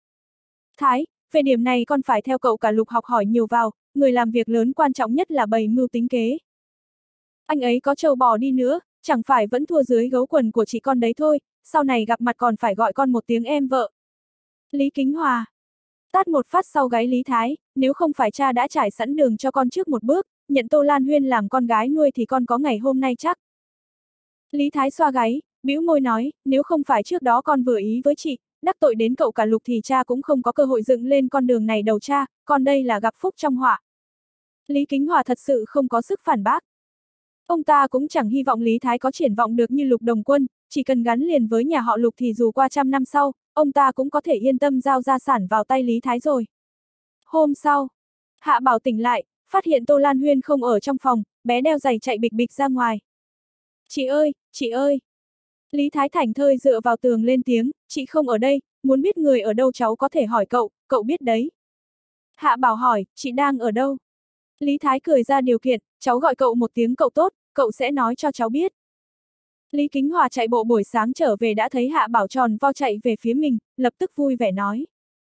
Thái, về điểm này con phải theo cậu cả Lục học hỏi nhiều vào, người làm việc lớn quan trọng nhất là bày mưu tính kế. Anh ấy có trâu bò đi nữa, chẳng phải vẫn thua dưới gấu quần của chị con đấy thôi, sau này gặp mặt còn phải gọi con một tiếng em vợ. Lý Kính Hòa tát một phát sau gáy Lý Thái, nếu không phải cha đã trải sẵn đường cho con trước một bước, nhận Tô Lan Huyên làm con gái nuôi thì con có ngày hôm nay chắc. Lý Thái xoa gáy, bĩu môi nói, nếu không phải trước đó con vừa ý với chị, đắc tội đến cậu cả Lục thì cha cũng không có cơ hội dựng lên con đường này đầu cha, con đây là gặp phúc trong họa. Lý Kính Hòa thật sự không có sức phản bác. Ông ta cũng chẳng hy vọng Lý Thái có triển vọng được như Lục Đồng Quân, chỉ cần gắn liền với nhà họ Lục thì dù qua trăm năm sau, ông ta cũng có thể yên tâm giao gia sản vào tay Lý Thái rồi. Hôm sau, Hạ Bảo tỉnh lại, phát hiện Tô Lan Huyên không ở trong phòng, bé đeo giày chạy bịch bịch ra ngoài. Chị ơi, chị ơi. Lý Thái thảnh thơi dựa vào tường lên tiếng, chị không ở đây, muốn biết người ở đâu cháu có thể hỏi cậu, cậu biết đấy. Hạ Bảo hỏi, chị đang ở đâu? Lý Thái cười ra điều kiện, cháu gọi cậu một tiếng cậu tốt, cậu sẽ nói cho cháu biết. Lý Kính Hòa chạy bộ buổi sáng trở về đã thấy Hạ Bảo tròn vo chạy về phía mình, lập tức vui vẻ nói.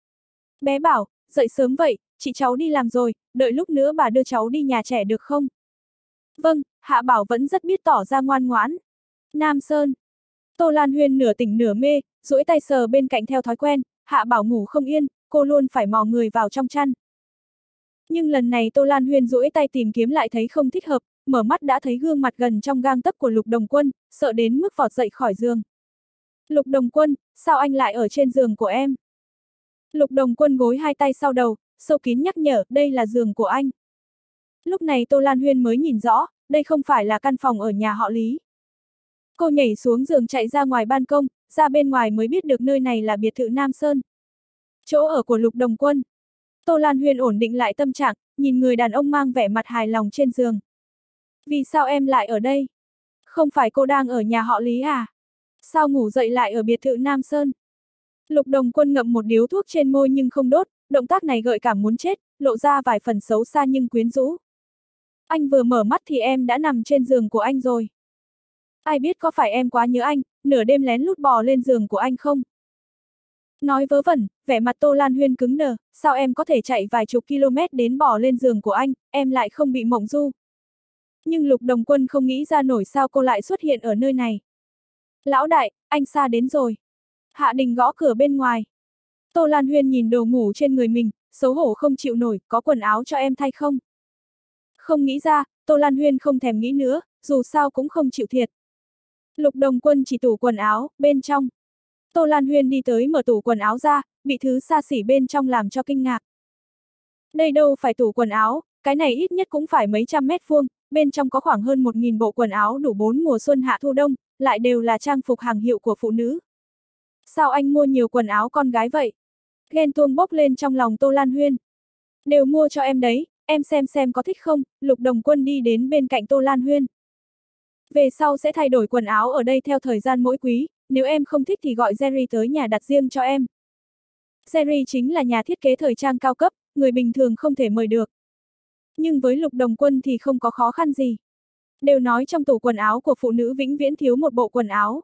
Bé Bảo, dậy sớm vậy, chị cháu đi làm rồi, đợi lúc nữa bà đưa cháu đi nhà trẻ được không? Vâng, Hạ Bảo vẫn rất biết tỏ ra ngoan ngoãn. Nam Sơn. Tô Lan Huyên nửa tỉnh nửa mê, duỗi tay sờ bên cạnh theo thói quen, Hạ Bảo ngủ không yên, cô luôn phải mò người vào trong chăn. Nhưng lần này Tô Lan Huyên duỗi tay tìm kiếm lại thấy không thích hợp, mở mắt đã thấy gương mặt gần trong gang tấc của Lục Đồng Quân, sợ đến mức vọt dậy khỏi giường. Lục Đồng Quân, sao anh lại ở trên giường của em? Lục Đồng Quân gối hai tay sau đầu, sâu kín nhắc nhở, đây là giường của anh. Lúc này Tô Lan Huyên mới nhìn rõ, đây không phải là căn phòng ở nhà họ Lý. Cô nhảy xuống giường chạy ra ngoài ban công, ra bên ngoài mới biết được nơi này là biệt thự Nam Sơn. Chỗ ở của Lục Đồng Quân. Tô Lan Huyên ổn định lại tâm trạng, nhìn người đàn ông mang vẻ mặt hài lòng trên giường. Vì sao em lại ở đây? Không phải cô đang ở nhà họ Lý à? Sao ngủ dậy lại ở biệt thự Nam Sơn? Lục Đồng Quân ngậm một điếu thuốc trên môi nhưng không đốt, động tác này gợi cảm muốn chết, lộ ra vài phần xấu xa nhưng quyến rũ. Anh vừa mở mắt thì em đã nằm trên giường của anh rồi. Ai biết có phải em quá nhớ anh, nửa đêm lén lút bò lên giường của anh không? Nói vớ vẩn, vẻ mặt Tô Lan Huyên cứng đờ, sao em có thể chạy vài chục km đến bò lên giường của anh, em lại không bị mộng du. Nhưng Lục Đồng Quân không nghĩ ra nổi sao cô lại xuất hiện ở nơi này. Lão đại, anh xa đến rồi. Hạ Đình gõ cửa bên ngoài. Tô Lan Huyên nhìn đồ ngủ trên người mình, xấu hổ không chịu nổi, có quần áo cho em thay không? Không nghĩ ra, Tô Lan Huyên không thèm nghĩ nữa, dù sao cũng không chịu thiệt. Lục Đồng Quân chỉ tủ quần áo, bên trong. Tô Lan Huyên đi tới mở tủ quần áo ra, bị thứ xa xỉ bên trong làm cho kinh ngạc. Đây đâu phải tủ quần áo, cái này ít nhất cũng phải mấy trăm mét vuông, bên trong có khoảng hơn một nghìn bộ quần áo đủ bốn mùa xuân hạ thu đông, lại đều là trang phục hàng hiệu của phụ nữ. Sao anh mua nhiều quần áo con gái vậy? Ghen tuông bốc lên trong lòng Tô Lan Huyên. Đều mua cho em đấy, em xem xem có thích không? Lục Đồng Quân đi đến bên cạnh Tô Lan Huyên. Về sau sẽ thay đổi quần áo ở đây theo thời gian mỗi quý, nếu em không thích thì gọi Jerry tới nhà đặt riêng cho em. Jerry chính là nhà thiết kế thời trang cao cấp, người bình thường không thể mời được. Nhưng với Lục Đồng Quân thì không có khó khăn gì. Đều nói trong tủ quần áo của phụ nữ vĩnh viễn thiếu một bộ quần áo.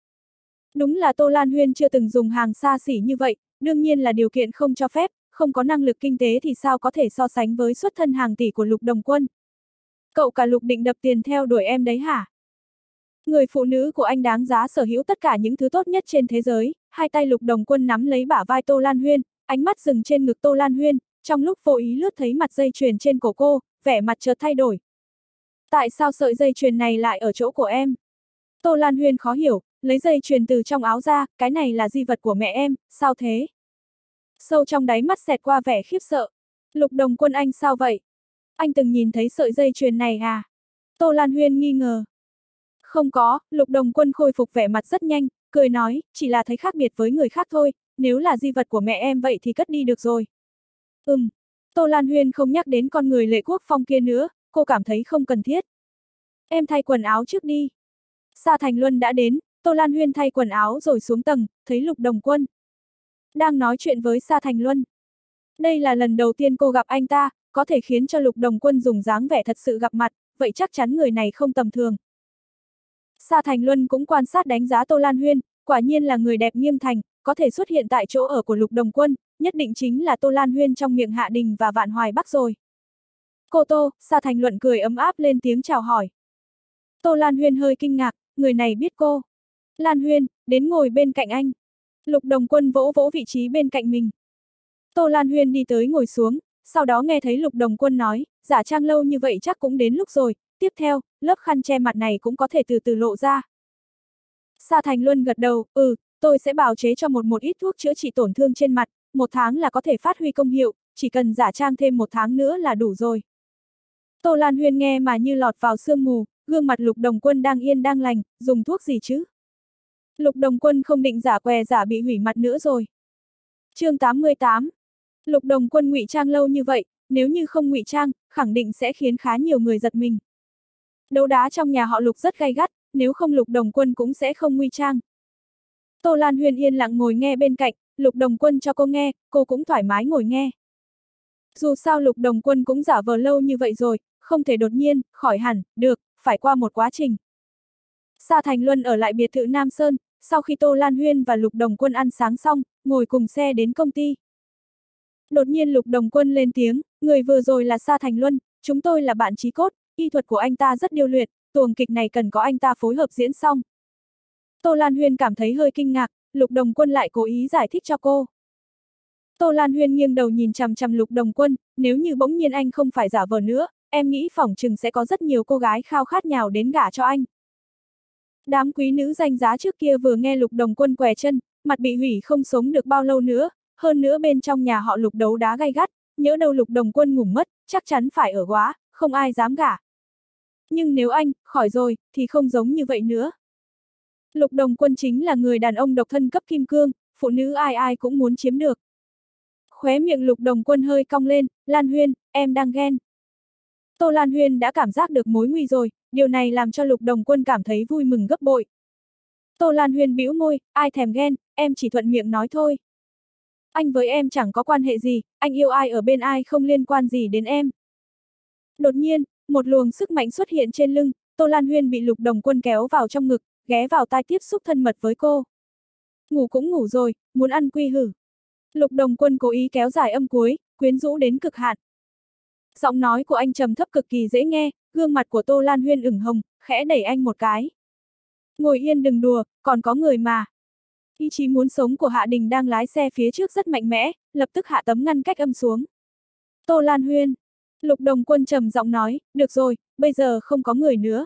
Đúng là Tô Lan Huyên chưa từng dùng hàng xa xỉ như vậy, đương nhiên là điều kiện không cho phép, không có năng lực kinh tế thì sao có thể so sánh với xuất thân hàng tỷ của Lục Đồng Quân. Cậu cả Lục định đập tiền theo đuổi em đấy hả? Người phụ nữ của anh đáng giá sở hữu tất cả những thứ tốt nhất trên thế giới. Hai tay Lục Đồng Quân nắm lấy bả vai Tô Lan Huyên, ánh mắt dừng trên ngực Tô Lan Huyên, trong lúc vô ý lướt thấy mặt dây chuyền trên cổ cô, vẻ mặt chợt thay đổi. Tại sao sợi dây chuyền này lại ở chỗ của em? Tô Lan Huyên khó hiểu, lấy dây chuyền từ trong áo ra, cái này là di vật của mẹ em, sao thế? Sâu trong đáy mắt xẹt qua vẻ khiếp sợ. Lục Đồng Quân anh sao vậy? Anh từng nhìn thấy sợi dây chuyền này à? Tô Lan Huyên nghi ngờ. Không có, Lục Đồng Quân khôi phục vẻ mặt rất nhanh, cười nói, chỉ là thấy khác biệt với người khác thôi, nếu là di vật của mẹ em vậy thì cất đi được rồi. Ừm, Tô Lan Huyên không nhắc đến con người Lệ Quốc Phong kia nữa, cô cảm thấy không cần thiết. Em thay quần áo trước đi. Sa Thành Luân đã đến, Tô Lan Huyên thay quần áo rồi xuống tầng, thấy Lục Đồng Quân đang nói chuyện với Sa Thành Luân. Đây là lần đầu tiên cô gặp anh ta, có thể khiến cho Lục Đồng Quân dùng dáng vẻ thật sự gặp mặt, vậy chắc chắn người này không tầm thường. Sa Thành Luân cũng quan sát đánh giá Tô Lan Huyên, quả nhiên là người đẹp nghiêng thành, có thể xuất hiện tại chỗ ở của Lục Đồng Quân, nhất định chính là Tô Lan Huyên trong miệng Hạ Đình và Vạn Hoài Bắc rồi. Cô Tô, Sa Thành Luân cười ấm áp lên tiếng chào hỏi. Tô Lan Huyên hơi kinh ngạc, người này biết cô. Lan Huyên, đến ngồi bên cạnh anh. Lục Đồng Quân vỗ vỗ vị trí bên cạnh mình. Tô Lan Huyên đi tới ngồi xuống, sau đó nghe thấy Lục Đồng Quân nói, giả trang lâu như vậy chắc cũng đến lúc rồi, tiếp theo, lớp khăn che mặt này cũng có thể từ từ lộ ra. Sa Thành Luân gật đầu, ừ, tôi sẽ bào chế cho một một ít thuốc chữa trị tổn thương trên mặt, một tháng là có thể phát huy công hiệu, chỉ cần giả trang thêm một tháng nữa là đủ rồi. Tô Lan Huyên nghe mà như lọt vào sương mù, gương mặt Lục Đồng Quân đang yên đang lành, dùng thuốc gì chứ? Lục Đồng Quân không định giả què giả bị hủy mặt nữa rồi. Chương tám mươi tám. Lục Đồng Quân ngụy trang lâu như vậy, nếu như không ngụy trang, khẳng định sẽ khiến khá nhiều người giật mình. Đấu đá trong nhà họ Lục rất gay gắt, nếu không Lục Đồng Quân cũng sẽ không ngụy trang. Tô Lan Huyên yên lặng ngồi nghe bên cạnh, Lục Đồng Quân cho cô nghe, cô cũng thoải mái ngồi nghe. Dù sao Lục Đồng Quân cũng giả vờ lâu như vậy rồi, không thể đột nhiên, khỏi hẳn, được, phải qua một quá trình. Sa Thành Luân ở lại biệt thự Nam Sơn, sau khi Tô Lan Huyên và Lục Đồng Quân ăn sáng xong, ngồi cùng xe đến công ty. Đột nhiên Lục Đồng Quân lên tiếng, người vừa rồi là Sa Thành Luân, chúng tôi là bạn chí cốt, y thuật của anh ta rất điêu luyện, tuồng kịch này cần có anh ta phối hợp diễn xong. Tô Lan Huyên cảm thấy hơi kinh ngạc, Lục Đồng Quân lại cố ý giải thích cho cô. Tô Lan Huyên nghiêng đầu nhìn chằm chằm Lục Đồng Quân, nếu như bỗng nhiên anh không phải giả vờ nữa, em nghĩ phỏng chừng sẽ có rất nhiều cô gái khao khát nhào đến gả cho anh. Đám quý nữ danh giá trước kia vừa nghe Lục Đồng Quân què chân, mặt bị hủy không sống được bao lâu nữa, hơn nữa bên trong nhà họ Lục đấu đá gay gắt, nhỡ đâu Lục Đồng Quân ngủ mất, chắc chắn phải ở góa, không ai dám gả. Nhưng nếu anh, khỏi rồi, thì không giống như vậy nữa. Lục Đồng Quân chính là người đàn ông độc thân cấp kim cương, phụ nữ ai ai cũng muốn chiếm được. Khóe miệng Lục Đồng Quân hơi cong lên, Lan Huyên, em đang ghen. Tô Lan Huyên đã cảm giác được mối nguy rồi, điều này làm cho Lục Đồng Quân cảm thấy vui mừng gấp bội. Tô Lan Huyên bĩu môi, ai thèm ghen, em chỉ thuận miệng nói thôi. Anh với em chẳng có quan hệ gì, anh yêu ai ở bên ai không liên quan gì đến em. Đột nhiên, một luồng sức mạnh xuất hiện trên lưng, Tô Lan Huyên bị Lục Đồng Quân kéo vào trong ngực, ghé vào tai tiếp xúc thân mật với cô. Ngủ cũng ngủ rồi, muốn ăn quy hử. Lục Đồng Quân cố ý kéo dài âm cuối, quyến rũ đến cực hạn. Giọng nói của anh trầm thấp cực kỳ dễ nghe, gương mặt của Tô Lan Huyên ửng hồng, khẽ đẩy anh một cái. Ngồi yên đừng đùa, còn có người mà. Ý chí muốn sống của Hạ Đình đang lái xe phía trước rất mạnh mẽ, lập tức hạ tấm ngăn cách âm xuống. Tô Lan Huyên. Lục Đồng Quân trầm giọng nói, được rồi, bây giờ không có người nữa.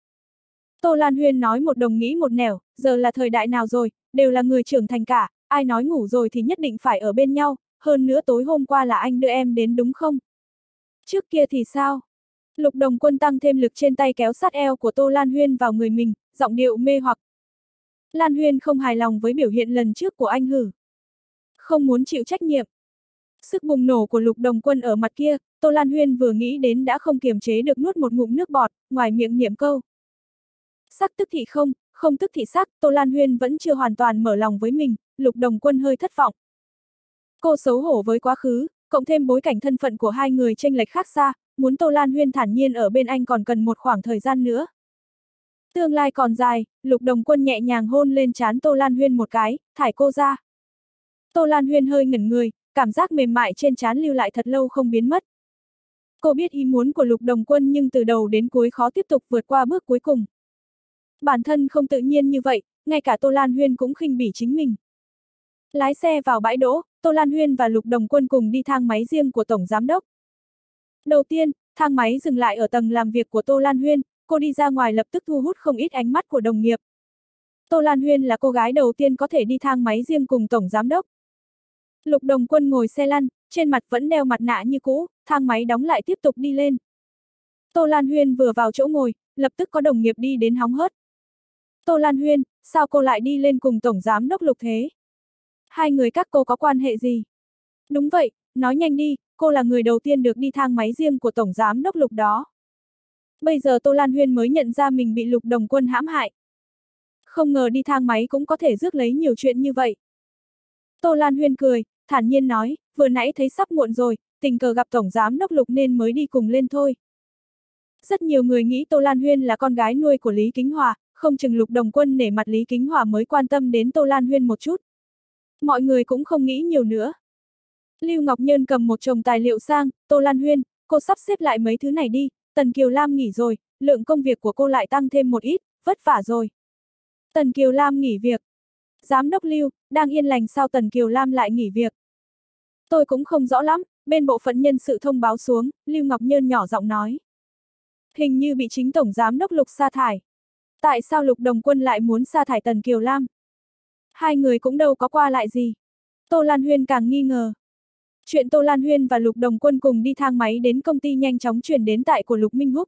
Tô Lan Huyên nói một đồng nghĩ một nẻo, giờ là thời đại nào rồi, đều là người trưởng thành cả, ai nói ngủ rồi thì nhất định phải ở bên nhau, hơn nữa tối hôm qua là anh đưa em đến đúng không? Trước kia thì sao? Lục Đồng Quân tăng thêm lực trên tay kéo sát eo của Tô Lan Huyên vào người mình, giọng điệu mê hoặc. Lan Huyên không hài lòng với biểu hiện lần trước của anh hử. Không muốn chịu trách nhiệm. Sức bùng nổ của Lục Đồng Quân ở mặt kia, Tô Lan Huyên vừa nghĩ đến đã không kiềm chế được nuốt một ngụm nước bọt, ngoài miệng niệm câu. Sắc tức thị không, không tức thị sắc, Tô Lan Huyên vẫn chưa hoàn toàn mở lòng với mình, Lục Đồng Quân hơi thất vọng. Cô xấu hổ với quá khứ, cộng thêm bối cảnh thân phận của hai người chênh lệch khác xa, muốn Tô Lan Huyên thản nhiên ở bên anh còn cần một khoảng thời gian nữa. Tương lai còn dài, Lục Đồng Quân nhẹ nhàng hôn lên trán Tô Lan Huyên một cái, thải cô ra. Tô Lan Huyên hơi ngẩn người, cảm giác mềm mại trên trán lưu lại thật lâu không biến mất. Cô biết ý muốn của Lục Đồng Quân nhưng từ đầu đến cuối khó tiếp tục vượt qua bước cuối cùng. Bản thân không tự nhiên như vậy, ngay cả Tô Lan Huyên cũng khinh bỉ chính mình. Lái xe vào bãi đỗ, Tô Lan Huyên và Lục Đồng Quân cùng đi thang máy riêng của Tổng Giám Đốc. Đầu tiên, thang máy dừng lại ở tầng làm việc của Tô Lan Huyên, cô đi ra ngoài lập tức thu hút không ít ánh mắt của đồng nghiệp. Tô Lan Huyên là cô gái đầu tiên có thể đi thang máy riêng cùng Tổng Giám Đốc. Lục Đồng Quân ngồi xe lăn, trên mặt vẫn đeo mặt nạ như cũ, thang máy đóng lại tiếp tục đi lên. Tô Lan Huyên vừa vào chỗ ngồi, lập tức có đồng nghiệp đi đến hóng hớt. Tô Lan Huyên, sao cô lại đi lên cùng Tổng Giám Đốc Lục thế? Hai người các cô có quan hệ gì? Đúng vậy, nói nhanh đi, cô là người đầu tiên được đi thang máy riêng của Tổng Giám Đốc Lục đó. Bây giờ Tô Lan Huyên mới nhận ra mình bị Lục Đồng Quân hãm hại. Không ngờ đi thang máy cũng có thể rước lấy nhiều chuyện như vậy. Tô Lan Huyên cười, thản nhiên nói, vừa nãy thấy sắp muộn rồi, tình cờ gặp Tổng Giám Đốc Lục nên mới đi cùng lên thôi. Rất nhiều người nghĩ Tô Lan Huyên là con gái nuôi của Lý Kính Hòa, không chừng Lục Đồng Quân nể mặt Lý Kính Hòa mới quan tâm đến Tô Lan Huyên một chút. Mọi người cũng không nghĩ nhiều nữa. Lưu Ngọc Nhân cầm một chồng tài liệu sang, Tô Lan Huyên, cô sắp xếp lại mấy thứ này đi, Tần Kiều Lam nghỉ rồi, lượng công việc của cô lại tăng thêm một ít, vất vả rồi. Tần Kiều Lam nghỉ việc. Giám đốc Lưu, đang yên lành sao Tần Kiều Lam lại nghỉ việc? Tôi cũng không rõ lắm, bên bộ phận nhân sự thông báo xuống, Lưu Ngọc Nhân nhỏ giọng nói. Hình như bị chính Tổng Giám đốc Lục sa thải. Tại sao Lục Đồng Quân lại muốn sa thải Tần Kiều Lam? Hai người cũng đâu có qua lại gì. Tô Lan Huyên càng nghi ngờ. Chuyện Tô Lan Huyên và Lục Đồng Quân cùng đi thang máy đến công ty nhanh chóng truyền đến tại của Lục Minh Húc.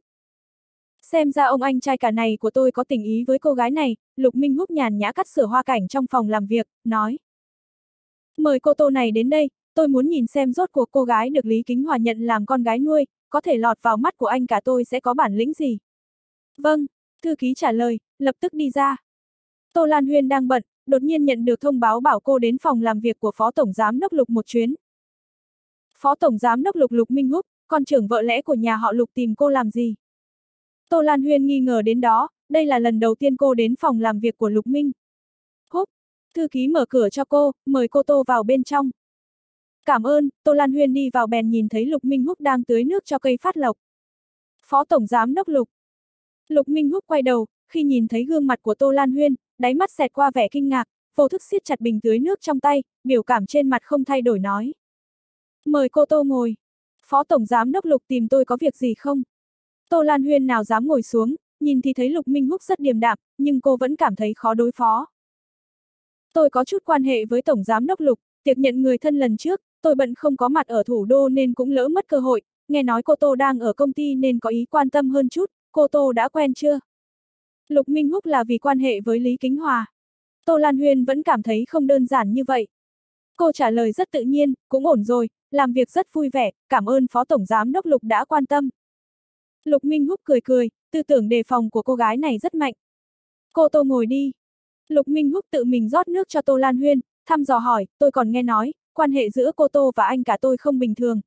Xem ra ông anh trai cả này của tôi có tình ý với cô gái này, Lục Minh Húc nhàn nhã cắt sửa hoa cảnh trong phòng làm việc, nói. Mời cô Tô này đến đây, tôi muốn nhìn xem rốt cuộc cô gái được Lý Kính Hòa nhận làm con gái nuôi, có thể lọt vào mắt của anh cả tôi sẽ có bản lĩnh gì. Vâng, thư ký trả lời, lập tức đi ra. Tô Lan Huyên đang bận, đột nhiên nhận được thông báo bảo cô đến phòng làm việc của Phó Tổng Giám đốc Lục một chuyến. Phó Tổng Giám đốc Lục Lục Minh Húc, con trưởng vợ lẽ của nhà họ Lục tìm cô làm gì? Tô Lan Huyên nghi ngờ đến đó, đây là lần đầu tiên cô đến phòng làm việc của Lục Minh Húc. Thư ký mở cửa cho cô, mời cô Tô vào bên trong. Cảm ơn, Tô Lan Huyên đi vào bèn nhìn thấy Lục Minh Húc đang tưới nước cho cây phát lộc. Phó Tổng Giám đốc Lục. Lục Minh Húc quay đầu, khi nhìn thấy gương mặt của Tô Lan Huyên, đáy mắt xẹt qua vẻ kinh ngạc, vô thức siết chặt bình tưới nước trong tay, biểu cảm trên mặt không thay đổi nói. Mời cô Tô ngồi. Phó Tổng Giám đốc Lục tìm tôi có việc gì không? Tô Lan Huyên nào dám ngồi xuống, nhìn thì thấy Lục Minh Húc rất điềm đạm, nhưng cô vẫn cảm thấy khó đối phó. Tôi có chút quan hệ với Tổng Giám đốc Lục, tiệc nhận người thân lần trước, tôi bận không có mặt ở thủ đô nên cũng lỡ mất cơ hội, nghe nói cô Tô đang ở công ty nên có ý quan tâm hơn chút, cô Tô đã quen chưa? Lục Minh Húc là vì quan hệ với Lý Kính Hòa. Tô Lan Huyên vẫn cảm thấy không đơn giản như vậy. Cô trả lời rất tự nhiên, cũng ổn rồi, làm việc rất vui vẻ, cảm ơn Phó Tổng Giám đốc Lục đã quan tâm. Lục Minh Húc cười cười, tư tưởng đề phòng của cô gái này rất mạnh. Cô Tô ngồi đi. Lục Minh Húc tự mình rót nước cho Tô Lan Huyên, thăm dò hỏi, tôi còn nghe nói, quan hệ giữa cô Tô và anh cả tôi không bình thường.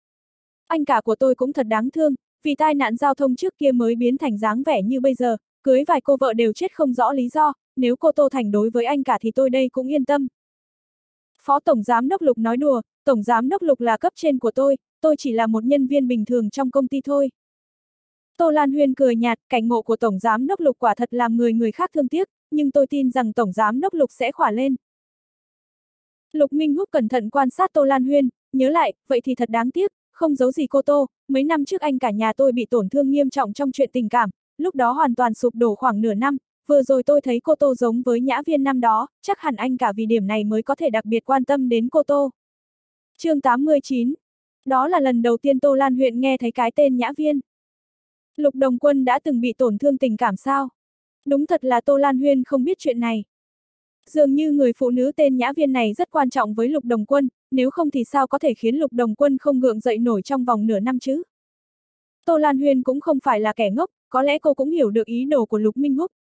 Anh cả của tôi cũng thật đáng thương, vì tai nạn giao thông trước kia mới biến thành dáng vẻ như bây giờ, cưới vài cô vợ đều chết không rõ lý do, nếu cô Tô thành đối với anh cả thì tôi đây cũng yên tâm. Phó Tổng Giám đốc Lục nói đùa, Tổng Giám đốc Lục là cấp trên của tôi, tôi chỉ là một nhân viên bình thường trong công ty thôi. Tô Lan Huyên cười nhạt, cảnh ngộ của Tổng Giám đốc Lục quả thật làm người người khác thương tiếc, nhưng tôi tin rằng Tổng Giám đốc Lục sẽ khỏa lên. Lục Minh Húc cẩn thận quan sát Tô Lan Huyên, nhớ lại, vậy thì thật đáng tiếc, không giấu gì cô Tô, mấy năm trước anh cả nhà tôi bị tổn thương nghiêm trọng trong chuyện tình cảm, lúc đó hoàn toàn sụp đổ khoảng nửa năm, vừa rồi tôi thấy cô Tô giống với Nhã Viên năm đó, chắc hẳn anh cả vì điểm này mới có thể đặc biệt quan tâm đến cô Tô. Chương tám mươi chín. Đó là lần đầu tiên Tô Lan Huyên nghe thấy cái tên Nhã Viên. Lục Đồng Quân đã từng bị tổn thương tình cảm sao? Đúng thật là Tô Lan Huyên không biết chuyện này. Dường như người phụ nữ tên Nhã Viên này rất quan trọng với Lục Đồng Quân, nếu không thì sao có thể khiến Lục Đồng Quân không gượng dậy nổi trong vòng nửa năm chứ? Tô Lan Huyên cũng không phải là kẻ ngốc, có lẽ cô cũng hiểu được ý đồ của Lục Minh Húc.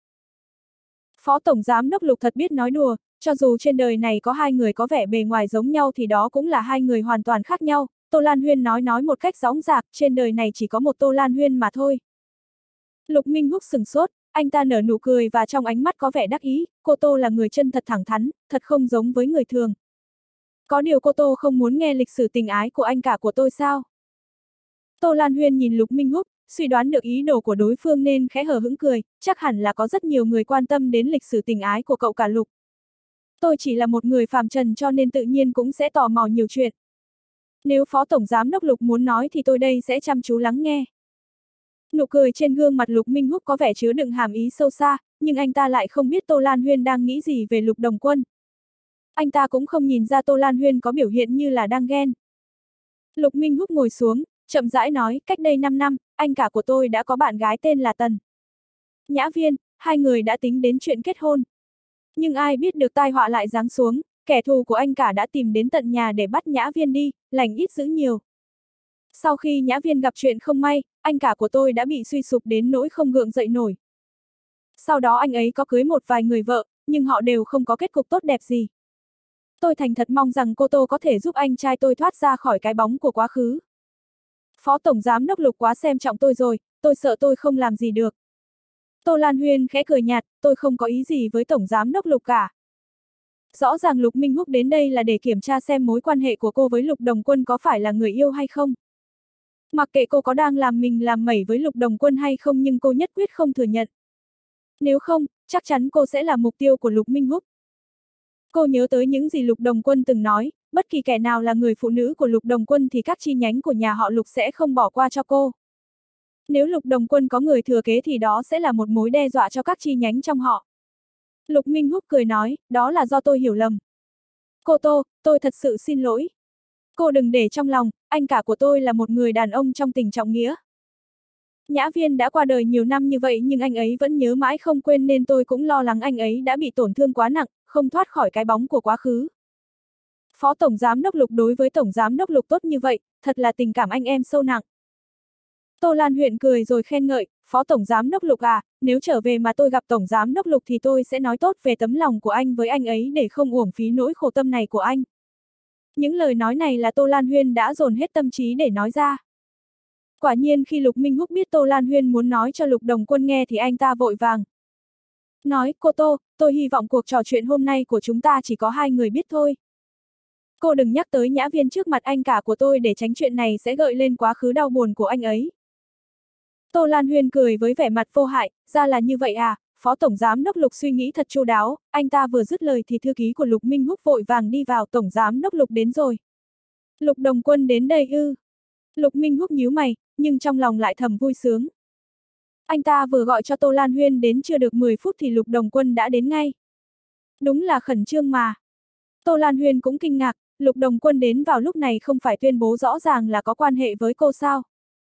Phó Tổng Giám đốc Lục thật biết nói đùa, cho dù trên đời này có hai người có vẻ bề ngoài giống nhau thì đó cũng là hai người hoàn toàn khác nhau, Tô Lan Huyên nói nói một cách dõng dạc, trên đời này chỉ có một Tô Lan Huyên mà thôi. Lục Minh Húc sừng sốt, anh ta nở nụ cười và trong ánh mắt có vẻ đắc ý, cô Tô là người chân thật thẳng thắn, thật không giống với người thường. Có điều cô Tô không muốn nghe lịch sử tình ái của anh cả của tôi sao? Tô Lan Huyên nhìn Lục Minh Húc, suy đoán được ý đồ của đối phương nên khẽ hờ hững cười, chắc hẳn là có rất nhiều người quan tâm đến lịch sử tình ái của cậu cả Lục. Tôi chỉ là một người phàm trần cho nên tự nhiên cũng sẽ tò mò nhiều chuyện. Nếu Phó Tổng Giám đốc Lục muốn nói thì tôi đây sẽ chăm chú lắng nghe. Nụ cười trên gương mặt Lục Minh Húc có vẻ chứa đựng hàm ý sâu xa, nhưng anh ta lại không biết Tô Lan Huyên đang nghĩ gì về Lục Đồng Quân. Anh ta cũng không nhìn ra Tô Lan Huyên có biểu hiện như là đang ghen. Lục Minh Húc ngồi xuống, chậm rãi nói, cách đây năm năm, anh cả của tôi đã có bạn gái tên là Tần Nhã Viên, hai người đã tính đến chuyện kết hôn. Nhưng ai biết được tai họa lại giáng xuống, kẻ thù của anh cả đã tìm đến tận nhà để bắt Nhã Viên đi, lành ít dữ nhiều. Sau khi Nhã Viên gặp chuyện không may, anh cả của tôi đã bị suy sụp đến nỗi không gượng dậy nổi. Sau đó anh ấy có cưới một vài người vợ, nhưng họ đều không có kết cục tốt đẹp gì. Tôi thành thật mong rằng cô Tô có thể giúp anh trai tôi thoát ra khỏi cái bóng của quá khứ. Phó Tổng Giám đốc Lục quá xem trọng tôi rồi, tôi sợ tôi không làm gì được. Tô Lan Huyên khẽ cười nhạt, tôi không có ý gì với Tổng Giám đốc Lục cả. Rõ ràng Lục Minh Húc đến đây là để kiểm tra xem mối quan hệ của cô với Lục Đồng Quân có phải là người yêu hay không. Mặc kệ cô có đang làm mình làm mẩy với Lục Đồng Quân hay không nhưng cô nhất quyết không thừa nhận. Nếu không, chắc chắn cô sẽ là mục tiêu của Lục Minh Húc. Cô nhớ tới những gì Lục Đồng Quân từng nói, bất kỳ kẻ nào là người phụ nữ của Lục Đồng Quân thì các chi nhánh của nhà họ Lục sẽ không bỏ qua cho cô. Nếu Lục Đồng Quân có người thừa kế thì đó sẽ là một mối đe dọa cho các chi nhánh trong họ. Lục Minh Húc cười nói, đó là do tôi hiểu lầm. Cô Tô, tôi thật sự xin lỗi. Cô đừng để trong lòng, anh cả của tôi là một người đàn ông trong tình trọng nghĩa. Nhã Viên đã qua đời nhiều năm như vậy nhưng anh ấy vẫn nhớ mãi không quên nên tôi cũng lo lắng anh ấy đã bị tổn thương quá nặng, không thoát khỏi cái bóng của quá khứ. Phó Tổng Giám đốc Lục đối với Tổng Giám đốc Lục tốt như vậy, thật là tình cảm anh em sâu nặng. Tô Lan Huyên cười rồi khen ngợi, Phó Tổng Giám đốc Lục à, nếu trở về mà tôi gặp Tổng Giám đốc Lục thì tôi sẽ nói tốt về tấm lòng của anh với anh ấy để không uổng phí nỗi khổ tâm này của anh. Những lời nói này là Tô Lan Huyên đã dồn hết tâm trí để nói ra. Quả nhiên khi Lục Minh Húc biết Tô Lan Huyên muốn nói cho Lục Đồng Quân nghe thì anh ta vội vàng nói, cô Tô, tôi hy vọng cuộc trò chuyện hôm nay của chúng ta chỉ có hai người biết thôi. Cô đừng nhắc tới Nhã Viên trước mặt anh cả của tôi để tránh chuyện này sẽ gợi lên quá khứ đau buồn của anh ấy. Tô Lan Huyên cười với vẻ mặt vô hại, ra là như vậy à, Phó Tổng Giám đốc Lục suy nghĩ thật chu đáo, anh ta vừa dứt lời thì thư ký của Lục Minh Húc vội vàng đi vào, Tổng Giám đốc Lục đến rồi. Lục Đồng Quân đến đây ư? Lục Minh Húc nhíu mày, nhưng trong lòng lại thầm vui sướng. Anh ta vừa gọi cho Tô Lan Huyên đến chưa được mười phút thì Lục Đồng Quân đã đến ngay. Đúng là khẩn trương mà. Tô Lan Huyên cũng kinh ngạc, Lục Đồng Quân đến vào lúc này không phải tuyên bố rõ ràng là có quan hệ với cô sao?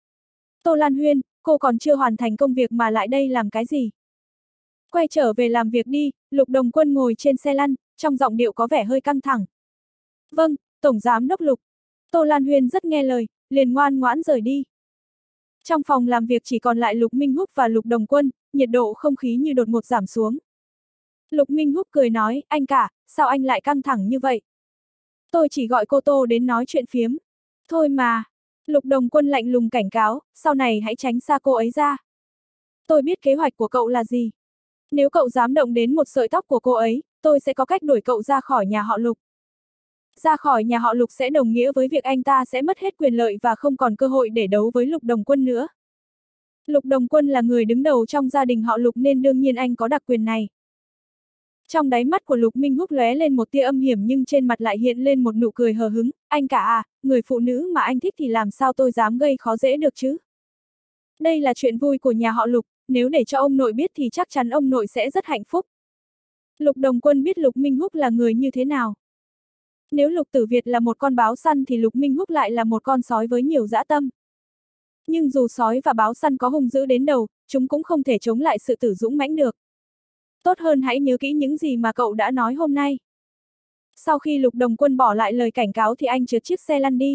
Tô Lan Huyên, cô còn chưa hoàn thành công việc mà lại đây làm cái gì? Quay trở về làm việc đi, Lục Đồng Quân ngồi trên xe lăn, trong giọng điệu có vẻ hơi căng thẳng. Vâng, Tổng Giám đốc Lục. Tô Lan Huyên rất nghe lời, liền ngoan ngoãn rời đi. Trong phòng làm việc chỉ còn lại Lục Minh Húc và Lục Đồng Quân, nhiệt độ không khí như đột ngột giảm xuống. Lục Minh Húc cười nói, anh cả, sao anh lại căng thẳng như vậy? Tôi chỉ gọi cô Tô đến nói chuyện phiếm. Thôi mà. Lục Đồng Quân lạnh lùng cảnh cáo, sau này hãy tránh xa cô ấy ra. Tôi biết kế hoạch của cậu là gì. Nếu cậu dám động đến một sợi tóc của cô ấy, tôi sẽ có cách đuổi cậu ra khỏi nhà họ Lục. Ra khỏi nhà họ Lục sẽ đồng nghĩa với việc anh ta sẽ mất hết quyền lợi và không còn cơ hội để đấu với Lục Đồng Quân nữa. Lục Đồng Quân là người đứng đầu trong gia đình họ Lục nên đương nhiên anh có đặc quyền này. Trong đáy mắt của Lục Minh Húc lóe lên một tia âm hiểm nhưng trên mặt lại hiện lên một nụ cười hờ hững, anh cả à, người phụ nữ mà anh thích thì làm sao tôi dám gây khó dễ được chứ? Đây là chuyện vui của nhà họ Lục, nếu để cho ông nội biết thì chắc chắn ông nội sẽ rất hạnh phúc. Lục Đồng Quân biết Lục Minh Húc là người như thế nào. Nếu Lục Tử Việt là một con báo săn thì Lục Minh Húc lại là một con sói với nhiều dã tâm. Nhưng dù sói và báo săn có hung dữ đến đâu, chúng cũng không thể chống lại sự tử dũng mãnh được. Tốt hơn hãy nhớ kỹ những gì mà cậu đã nói hôm nay. Sau khi Lục Đồng Quân bỏ lại lời cảnh cáo thì anh trượt chiếc xe lăn đi.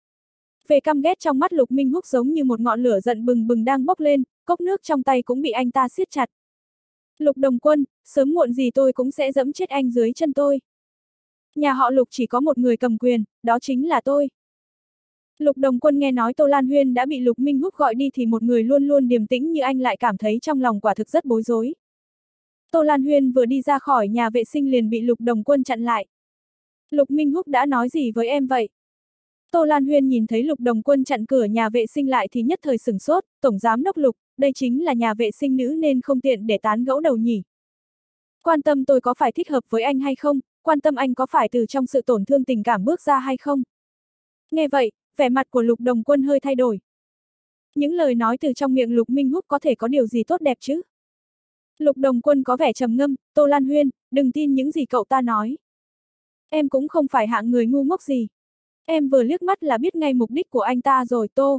Về căm ghét trong mắt Lục Minh Húc giống như một ngọn lửa giận bừng bừng đang bốc lên, cốc nước trong tay cũng bị anh ta siết chặt. Lục Đồng Quân, sớm muộn gì tôi cũng sẽ giẫm chết anh dưới chân tôi. Nhà họ Lục chỉ có một người cầm quyền, đó chính là tôi. Lục Đồng Quân nghe nói Tô Lan Huyên đã bị Lục Minh Húc gọi đi thì một người luôn luôn điềm tĩnh như anh lại cảm thấy trong lòng quả thực rất bối rối. Tô Lan Huyên vừa đi ra khỏi nhà vệ sinh liền bị Lục Đồng Quân chặn lại. Lục Minh Húc đã nói gì với em vậy? Tô Lan Huyên nhìn thấy Lục Đồng Quân chặn cửa nhà vệ sinh lại thì nhất thời sửng sốt, Tổng Giám đốc Lục, đây chính là nhà vệ sinh nữ nên không tiện để tán gẫu đầu nhỉ. Quan tâm tôi có phải thích hợp với anh hay không, quan tâm anh có phải từ trong sự tổn thương tình cảm bước ra hay không. Nghe vậy, vẻ mặt của Lục Đồng Quân hơi thay đổi. Những lời nói từ trong miệng Lục Minh Húc có thể có điều gì tốt đẹp chứ? Lục Đồng Quân có vẻ trầm ngâm, Tô Lan Huyên, đừng tin những gì cậu ta nói. Em cũng không phải hạng người ngu ngốc gì. Em vừa liếc mắt là biết ngay mục đích của anh ta rồi Tô.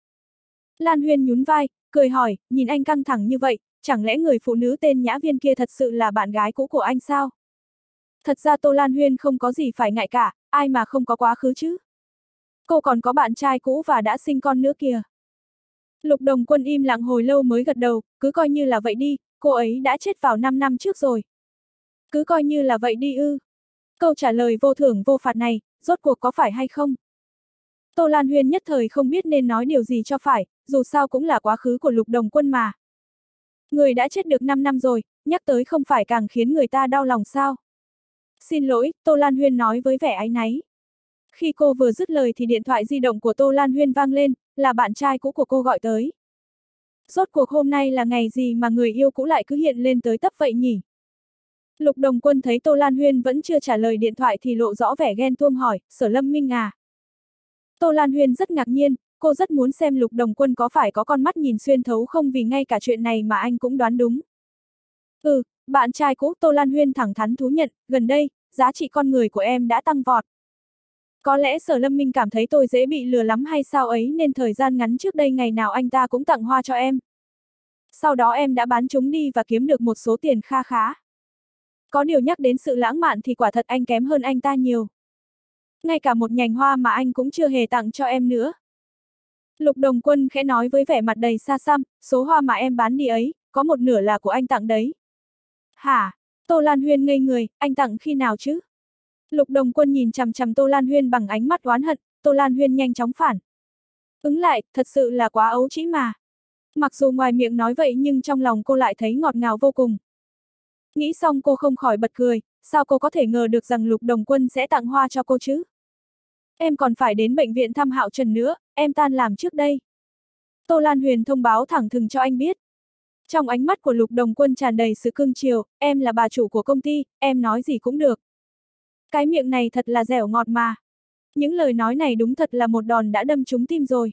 Lan Huyên nhún vai, cười hỏi, nhìn anh căng thẳng như vậy, chẳng lẽ người phụ nữ tên Nhã Viên kia thật sự là bạn gái cũ của anh sao? Thật ra Tô Lan Huyên không có gì phải ngại cả, ai mà không có quá khứ chứ? Cô còn có bạn trai cũ và đã sinh con nữa kìa. Lục Đồng Quân im lặng hồi lâu mới gật đầu, cứ coi như là vậy đi, cô ấy đã chết vào năm năm trước rồi. Cứ coi như là vậy đi ư. Câu trả lời vô thưởng vô phạt này, rốt cuộc có phải hay không? Tô Lan Huyên nhất thời không biết nên nói điều gì cho phải, dù sao cũng là quá khứ của Lục Đồng Quân mà. Người đã chết được năm năm rồi, nhắc tới không phải càng khiến người ta đau lòng sao? Xin lỗi, Tô Lan Huyên nói với vẻ áy náy. Khi cô vừa dứt lời thì điện thoại di động của Tô Lan Huyên vang lên, là bạn trai cũ của cô gọi tới. Rốt cuộc hôm nay là ngày gì mà người yêu cũ lại cứ hiện lên tới tấp vậy nhỉ? Lục Đồng Quân thấy Tô Lan Huyên vẫn chưa trả lời điện thoại thì lộ rõ vẻ ghen tuông hỏi, Sở Lâm Minh à? Tô Lan Huyên rất ngạc nhiên, cô rất muốn xem Lục Đồng Quân có phải có con mắt nhìn xuyên thấu không vì ngay cả chuyện này mà anh cũng đoán đúng. Ừ, bạn trai cũ, Tô Lan Huyên thẳng thắn thú nhận, gần đây, giá trị con người của em đã tăng vọt. Có lẽ Sở Lâm Minh cảm thấy tôi dễ bị lừa lắm hay sao ấy nên thời gian ngắn trước đây ngày nào anh ta cũng tặng hoa cho em. Sau đó em đã bán chúng đi và kiếm được một số tiền kha khá. Có điều nhắc đến sự lãng mạn thì quả thật anh kém hơn anh ta nhiều. Ngay cả một nhành hoa mà anh cũng chưa hề tặng cho em nữa. Lục Đồng Quân khẽ nói với vẻ mặt đầy xa xăm, số hoa mà em bán đi ấy, có một nửa là của anh tặng đấy. Hả? Tô Lan Huyên ngây người, anh tặng khi nào chứ? Lục Đồng Quân nhìn chằm chằm Tô Lan Huyên bằng ánh mắt oán hận, Tô Lan Huyên nhanh chóng phản. Ứng lại, thật sự là quá ấu trĩ mà. Mặc dù ngoài miệng nói vậy nhưng trong lòng cô lại thấy ngọt ngào vô cùng. Nghĩ xong cô không khỏi bật cười, sao cô có thể ngờ được rằng Lục Đồng Quân sẽ tặng hoa cho cô chứ? Em còn phải đến bệnh viện thăm Hạo Trần nữa, em tan làm trước đây. Tô Lan Huyền thông báo thẳng thừng cho anh biết. Trong ánh mắt của Lục Đồng Quân tràn đầy sự cưng chiều, em là bà chủ của công ty, em nói gì cũng được. Cái miệng này thật là dẻo ngọt mà. Những lời nói này đúng thật là một đòn đã đâm trúng tim rồi.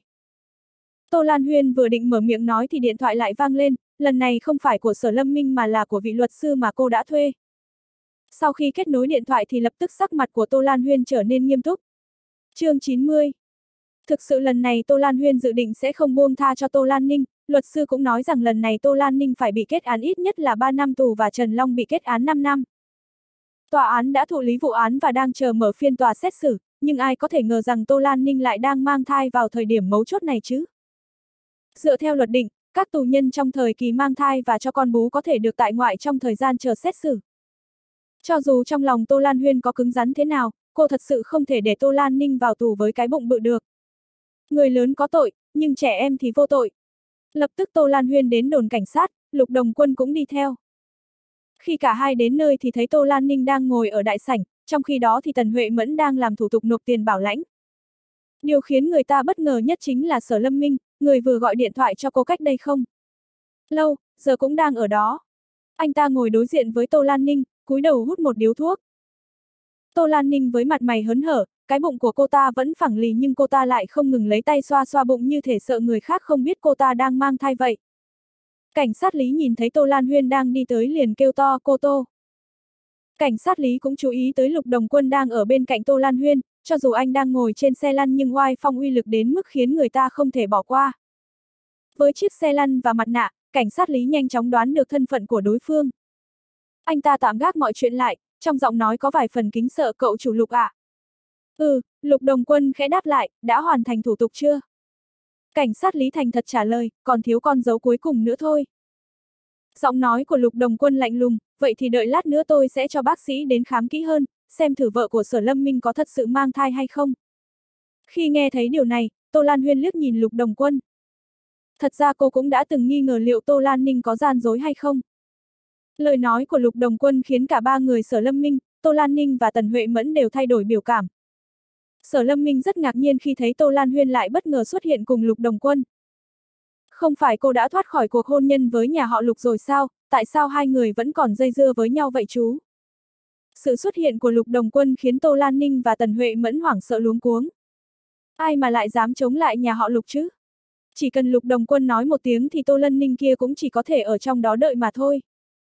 Tô Lan Huyên vừa định mở miệng nói thì điện thoại lại vang lên, lần này không phải của Sở Lâm Minh mà là của vị luật sư mà cô đã thuê. Sau khi kết nối điện thoại thì lập tức sắc mặt của Tô Lan Huyên trở nên nghiêm túc. Chương chín mươi. Thực sự lần này Tô Lan Huyên dự định sẽ không buông tha cho Tô Lan Ninh, luật sư cũng nói rằng lần này Tô Lan Ninh phải bị kết án ít nhất là ba năm tù và Trần Long bị kết án năm năm. Tòa án đã thụ lý vụ án và đang chờ mở phiên tòa xét xử, nhưng ai có thể ngờ rằng Tô Lan Ninh lại đang mang thai vào thời điểm mấu chốt này chứ? Dựa theo luật định, các tù nhân trong thời kỳ mang thai và cho con bú có thể được tại ngoại trong thời gian chờ xét xử. Cho dù trong lòng Tô Lan Huyên có cứng rắn thế nào, cô thật sự không thể để Tô Lan Ninh vào tù với cái bụng bự được. Người lớn có tội, nhưng trẻ em thì vô tội. Lập tức Tô Lan Huyên đến đồn cảnh sát, Lục Đồng Quân cũng đi theo. Khi cả hai đến nơi thì thấy Tô Lan Ninh đang ngồi ở đại sảnh, trong khi đó thì Tần Huệ Mẫn đang làm thủ tục nộp tiền bảo lãnh. Điều khiến người ta bất ngờ nhất chính là Sở Lâm Minh, người vừa gọi điện thoại cho cô cách đây không lâu, giờ cũng đang ở đó. Anh ta ngồi đối diện với Tô Lan Ninh, cúi đầu hút một điếu thuốc. Tô Lan Ninh với mặt mày hớn hở, cái bụng của cô ta vẫn phẳng lì nhưng cô ta lại không ngừng lấy tay xoa xoa bụng như thể sợ người khác không biết cô ta đang mang thai vậy. Cảnh sát Lý nhìn thấy Tô Lan Huyên đang đi tới liền kêu to, cô Tô. Cảnh sát Lý cũng chú ý tới Lục Đồng Quân đang ở bên cạnh Tô Lan Huyên, cho dù anh đang ngồi trên xe lăn nhưng oai phong uy lực đến mức khiến người ta không thể bỏ qua. Với chiếc xe lăn và mặt nạ, cảnh sát Lý nhanh chóng đoán được thân phận của đối phương. Anh ta tạm gác mọi chuyện lại, trong giọng nói có vài phần kính sợ, cậu chủ Lục ạ. À? Ừ, Lục Đồng Quân khẽ đáp lại, đã hoàn thành thủ tục chưa? Cảnh sát Lý thành thật trả lời, còn thiếu con dấu cuối cùng nữa thôi. Giọng nói của Lục Đồng Quân lạnh lùng, vậy thì đợi lát nữa tôi sẽ cho bác sĩ đến khám kỹ hơn, xem thử vợ của Sở Lâm Minh có thật sự mang thai hay không. Khi nghe thấy điều này, Tô Lan Huyên liếc nhìn Lục Đồng Quân. Thật ra cô cũng đã từng nghi ngờ liệu Tô Lan Ninh có gian dối hay không. Lời nói của Lục Đồng Quân khiến cả ba người Sở Lâm Minh, Tô Lan Ninh và Tần Huệ Mẫn đều thay đổi biểu cảm. Sở Lâm Minh rất ngạc nhiên khi thấy Tô Lan Huyên lại bất ngờ xuất hiện cùng Lục Đồng Quân. Không phải cô đã thoát khỏi cuộc hôn nhân với nhà họ Lục rồi sao, tại sao hai người vẫn còn dây dưa với nhau vậy chú? Sự xuất hiện của Lục Đồng Quân khiến Tô Lan Ninh và Tần Huệ Mẫn hoảng sợ luống cuống. Ai mà lại dám chống lại nhà họ Lục chứ? Chỉ cần Lục Đồng Quân nói một tiếng thì Tô Lan Ninh kia cũng chỉ có thể ở trong đó đợi mà thôi.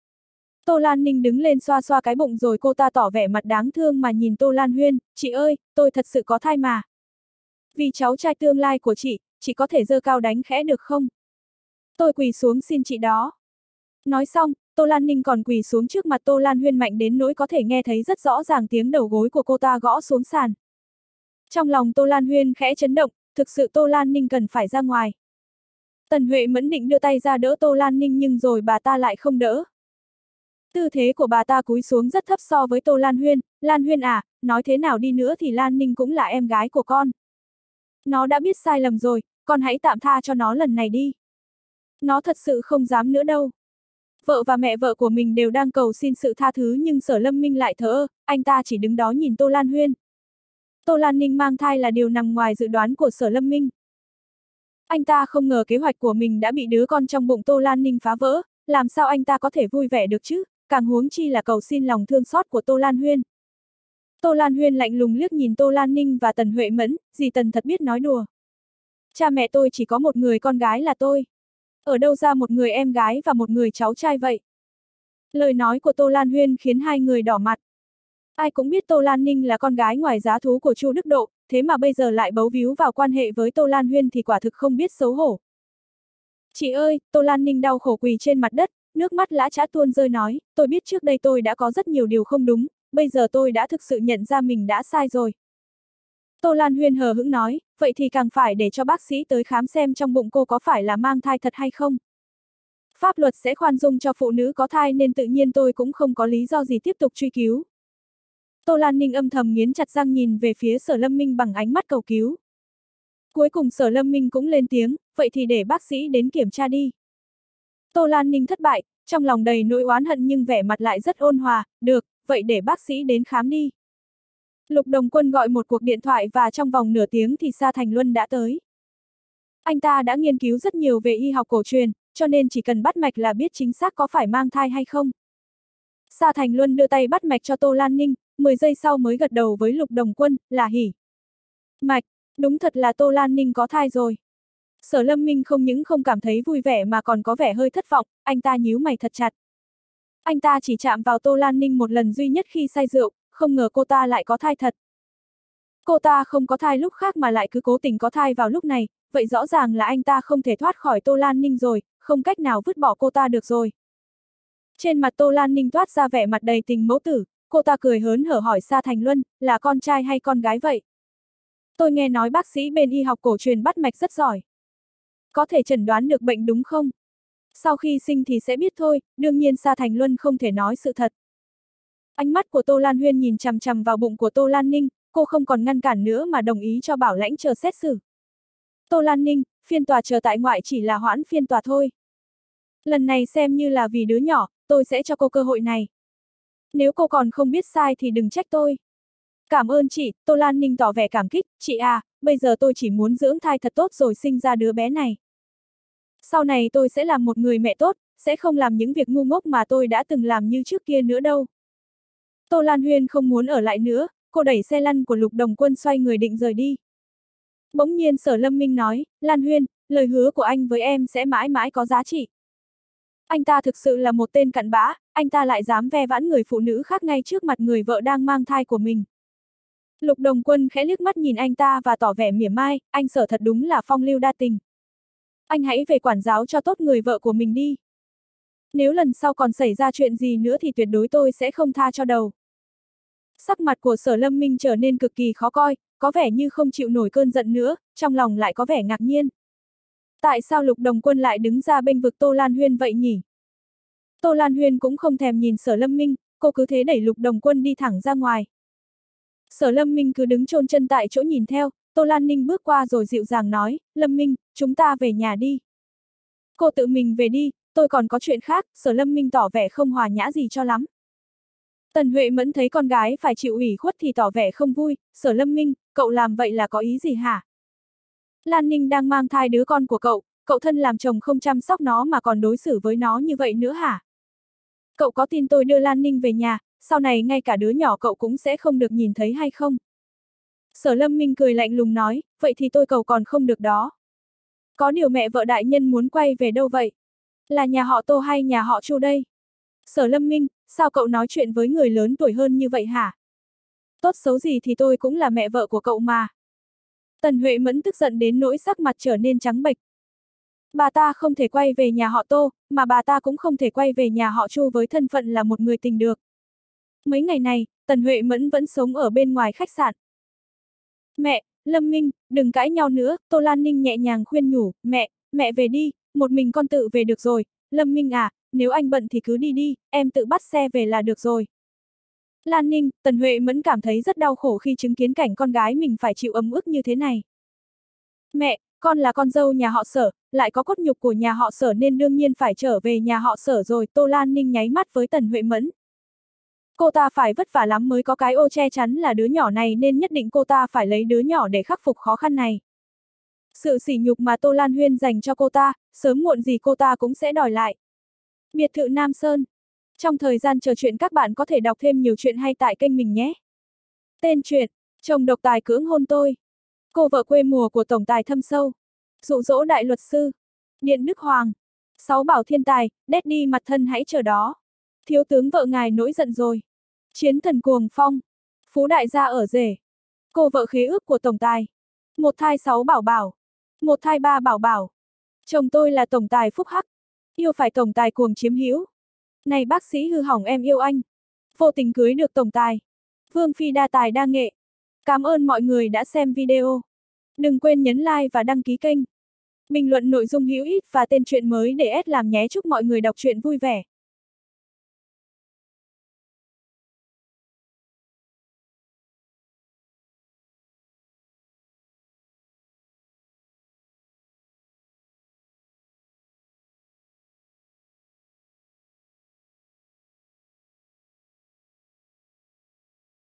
Tô Lan Ninh đứng lên xoa xoa cái bụng rồi cô ta tỏ vẻ mặt đáng thương mà nhìn Tô Lan Huyên, chị ơi, tôi thật sự có thai mà. Vì cháu trai tương lai của chị, chị có thể giơ cao đánh khẽ được không? Tôi quỳ xuống xin chị đó. Nói xong, Tô Lan Ninh còn quỳ xuống trước mặt Tô Lan Huyên mạnh đến nỗi có thể nghe thấy rất rõ ràng tiếng đầu gối của cô ta gõ xuống sàn. Trong lòng Tô Lan Huyên khẽ chấn động, thực sự Tô Lan Ninh cần phải ra ngoài. Tần Huệ Mẫn định đưa tay ra đỡ Tô Lan Ninh nhưng rồi bà ta lại không đỡ. Tư thế của bà ta cúi xuống rất thấp so với Tô Lan Huyên, Lan Huyên à, nói thế nào đi nữa thì Lan Ninh cũng là em gái của con. Nó đã biết sai lầm rồi, con hãy tạm tha cho nó lần này đi. Nó thật sự không dám nữa đâu. Vợ và mẹ vợ của mình đều đang cầu xin sự tha thứ nhưng Sở Lâm Minh lại thờ ơ, anh ta chỉ đứng đó nhìn Tô Lan Huyên. Tô Lan Ninh mang thai là điều nằm ngoài dự đoán của Sở Lâm Minh. Anh ta không ngờ kế hoạch của mình đã bị đứa con trong bụng Tô Lan Ninh phá vỡ, làm sao anh ta có thể vui vẻ được chứ, càng huống chi là cầu xin lòng thương xót của Tô Lan Huyên. Tô Lan Huyên lạnh lùng liếc nhìn Tô Lan Ninh và Tần Huệ Mẫn, dì Tần thật biết nói đùa. Cha mẹ tôi chỉ có một người con gái là tôi. Ở đâu ra một người em gái và một người cháu trai vậy? Lời nói của Tô Lan Huyên khiến hai người đỏ mặt. Ai cũng biết Tô Lan Ninh là con gái ngoài giá thú của Chu Đức Độ, thế mà bây giờ lại bấu víu vào quan hệ với Tô Lan Huyên thì quả thực không biết xấu hổ. Chị ơi, Tô Lan Ninh đau khổ quỳ trên mặt đất, nước mắt lã chã tuôn rơi nói, tôi biết trước đây tôi đã có rất nhiều điều không đúng, bây giờ tôi đã thực sự nhận ra mình đã sai rồi. Tô Lan Huyên hờ hững nói, vậy thì càng phải để cho bác sĩ tới khám xem trong bụng cô có phải là mang thai thật hay không. Pháp luật sẽ khoan dung cho phụ nữ có thai nên tự nhiên tôi cũng không có lý do gì tiếp tục truy cứu. Tô Lan Ninh âm thầm nghiến chặt răng nhìn về phía Sở Lâm Minh bằng ánh mắt cầu cứu. Cuối cùng Sở Lâm Minh cũng lên tiếng, vậy thì để bác sĩ đến kiểm tra đi. Tô Lan Ninh thất bại, trong lòng đầy nỗi oán hận nhưng vẻ mặt lại rất ôn hòa, được, vậy để bác sĩ đến khám đi. Lục Đồng Quân gọi một cuộc điện thoại và trong vòng nửa tiếng thì Sa Thành Luân đã tới. Anh ta đã nghiên cứu rất nhiều về y học cổ truyền, cho nên chỉ cần bắt mạch là biết chính xác có phải mang thai hay không. Sa Thành Luân đưa tay bắt mạch cho Tô Lan Ninh, mười giây sau mới gật đầu với Lục Đồng Quân, là hỉ. Mạch, đúng thật là Tô Lan Ninh có thai rồi. Sở Lâm Minh không những không cảm thấy vui vẻ mà còn có vẻ hơi thất vọng, anh ta nhíu mày thật chặt. Anh ta chỉ chạm vào Tô Lan Ninh một lần duy nhất khi say rượu, không ngờ cô ta lại có thai thật. Cô ta không có thai lúc khác mà lại cứ cố tình có thai vào lúc này, vậy rõ ràng là anh ta không thể thoát khỏi Tô Lan Ninh rồi, không cách nào vứt bỏ cô ta được rồi. Trên mặt Tô Lan Ninh toát ra vẻ mặt đầy tình mẫu tử, cô ta cười hớn hở hỏi Sa Thành Luân, là con trai hay con gái vậy? Tôi nghe nói bác sĩ bên y học cổ truyền bắt mạch rất giỏi. Có thể chẩn đoán được bệnh đúng không? Sau khi sinh thì sẽ biết thôi, đương nhiên Sa Thành Luân không thể nói sự thật. Ánh mắt của Tô Lan Huyên nhìn chằm chằm vào bụng của Tô Lan Ninh, cô không còn ngăn cản nữa mà đồng ý cho bảo lãnh chờ xét xử. Tô Lan Ninh, phiên tòa chờ tại ngoại chỉ là hoãn phiên tòa thôi. Lần này xem như là vì đứa nhỏ, tôi sẽ cho cô cơ hội này. Nếu cô còn không biết sai thì đừng trách tôi. Cảm ơn chị, Tô Lan Ninh tỏ vẻ cảm kích, chị à, bây giờ tôi chỉ muốn dưỡng thai thật tốt rồi sinh ra đứa bé này. Sau này tôi sẽ làm một người mẹ tốt, sẽ không làm những việc ngu ngốc mà tôi đã từng làm như trước kia nữa đâu. Tô Lan Huyên không muốn ở lại nữa, cô đẩy xe lăn của Lục Đồng Quân xoay người định rời đi. Bỗng nhiên Sở Lâm Minh nói, Lan Huyên, lời hứa của anh với em sẽ mãi mãi có giá trị. Anh ta thực sự là một tên cặn bã, anh ta lại dám ve vãn người phụ nữ khác ngay trước mặt người vợ đang mang thai của mình. Lục Đồng Quân khẽ liếc mắt nhìn anh ta và tỏ vẻ mỉa mai, anh Sở thật đúng là phong lưu đa tình. Anh hãy về quản giáo cho tốt người vợ của mình đi. Nếu lần sau còn xảy ra chuyện gì nữa thì tuyệt đối tôi sẽ không tha cho đầu. Sắc mặt của Sở Lâm Minh trở nên cực kỳ khó coi, có vẻ như không chịu nổi cơn giận nữa, trong lòng lại có vẻ ngạc nhiên. Tại sao Lục Đồng Quân lại đứng ra bênh vực Tô Lan Huyên vậy nhỉ? Tô Lan Huyên cũng không thèm nhìn Sở Lâm Minh, cô cứ thế đẩy Lục Đồng Quân đi thẳng ra ngoài. Sở Lâm Minh cứ đứng chôn chân tại chỗ nhìn theo, Tô Lan Ninh bước qua rồi dịu dàng nói, Lâm Minh, chúng ta về nhà đi. Cô tự mình về đi, tôi còn có chuyện khác, Sở Lâm Minh tỏ vẻ không hòa nhã gì cho lắm. Tần Huệ Mẫn thấy con gái phải chịu ủy khuất thì tỏ vẻ không vui, Sở Lâm Minh, cậu làm vậy là có ý gì hả? Lan Ninh đang mang thai đứa con của cậu, cậu thân làm chồng không chăm sóc nó mà còn đối xử với nó như vậy nữa hả? Cậu có tin tôi đưa Lan Ninh về nhà, sau này ngay cả đứa nhỏ cậu cũng sẽ không được nhìn thấy hay không? Sở Lâm Minh cười lạnh lùng nói, vậy thì tôi cầu còn không được đó. Có điều mẹ vợ đại nhân muốn quay về đâu vậy? Là nhà họ Tô hay nhà họ Chu đây? Sở Lâm Minh, sao cậu nói chuyện với người lớn tuổi hơn như vậy hả? Tốt xấu gì thì tôi cũng là mẹ vợ của cậu mà. Tần Huệ Mẫn tức giận đến nỗi sắc mặt trở nên trắng bệch. Bà ta không thể quay về nhà họ Tô, mà bà ta cũng không thể quay về nhà họ Chu với thân phận là một người tình được. Mấy ngày này, Tần Huệ Mẫn vẫn sống ở bên ngoài khách sạn. Mẹ, Lâm Minh, đừng cãi nhau nữa, Tô Lan Ninh nhẹ nhàng khuyên nhủ, mẹ, mẹ về đi, một mình con tự về được rồi, Lâm Minh à, nếu anh bận thì cứ đi đi, em tự bắt xe về là được rồi. Lan Ninh, Tần Huệ Mẫn cảm thấy rất đau khổ khi chứng kiến cảnh con gái mình phải chịu ấm ức như thế này. Mẹ, con là con dâu nhà họ Sở, lại có cốt nhục của nhà họ Sở nên đương nhiên phải trở về nhà họ Sở rồi, Tô Lan Ninh nháy mắt với Tần Huệ Mẫn. Cô ta phải vất vả lắm mới có cái ô che chắn là đứa nhỏ này nên nhất định cô ta phải lấy đứa nhỏ để khắc phục khó khăn này. Sự sỉ nhục mà Tô Lan Huyên dành cho cô ta, sớm muộn gì cô ta cũng sẽ đòi lại. Biệt thự Nam Sơn. Trong thời gian chờ chuyện các bạn có thể đọc thêm nhiều chuyện hay tại kênh mình nhé. Tên truyện, chồng độc tài cưỡng hôn tôi. Cô vợ quê mùa của tổng tài thâm sâu. Dụ dỗ đại luật sư. Điện Đức Hoàng. Sáu bảo thiên tài, Daddy mặt thân hãy chờ đó. Thiếu tướng vợ ngài nổi giận rồi. Chiến thần cuồng phong. Phú đại gia ở rể. Cô vợ khế ước của tổng tài. Một thai sáu bảo bảo. Một thai ba bảo bảo. Chồng tôi là tổng tài phúc hắc. Yêu phải tổng tài cuồng chiếm hữu. Này bác sĩ hư hỏng em yêu anh. Vô tình cưới được tổng tài. Vương phi đa tài đa nghệ. Cảm ơn mọi người đã xem video. Đừng quên nhấn like và đăng ký kênh. Bình luận nội dung hữu ích và tên truyện mới để ép làm nhé. Chúc mọi người đọc truyện vui vẻ.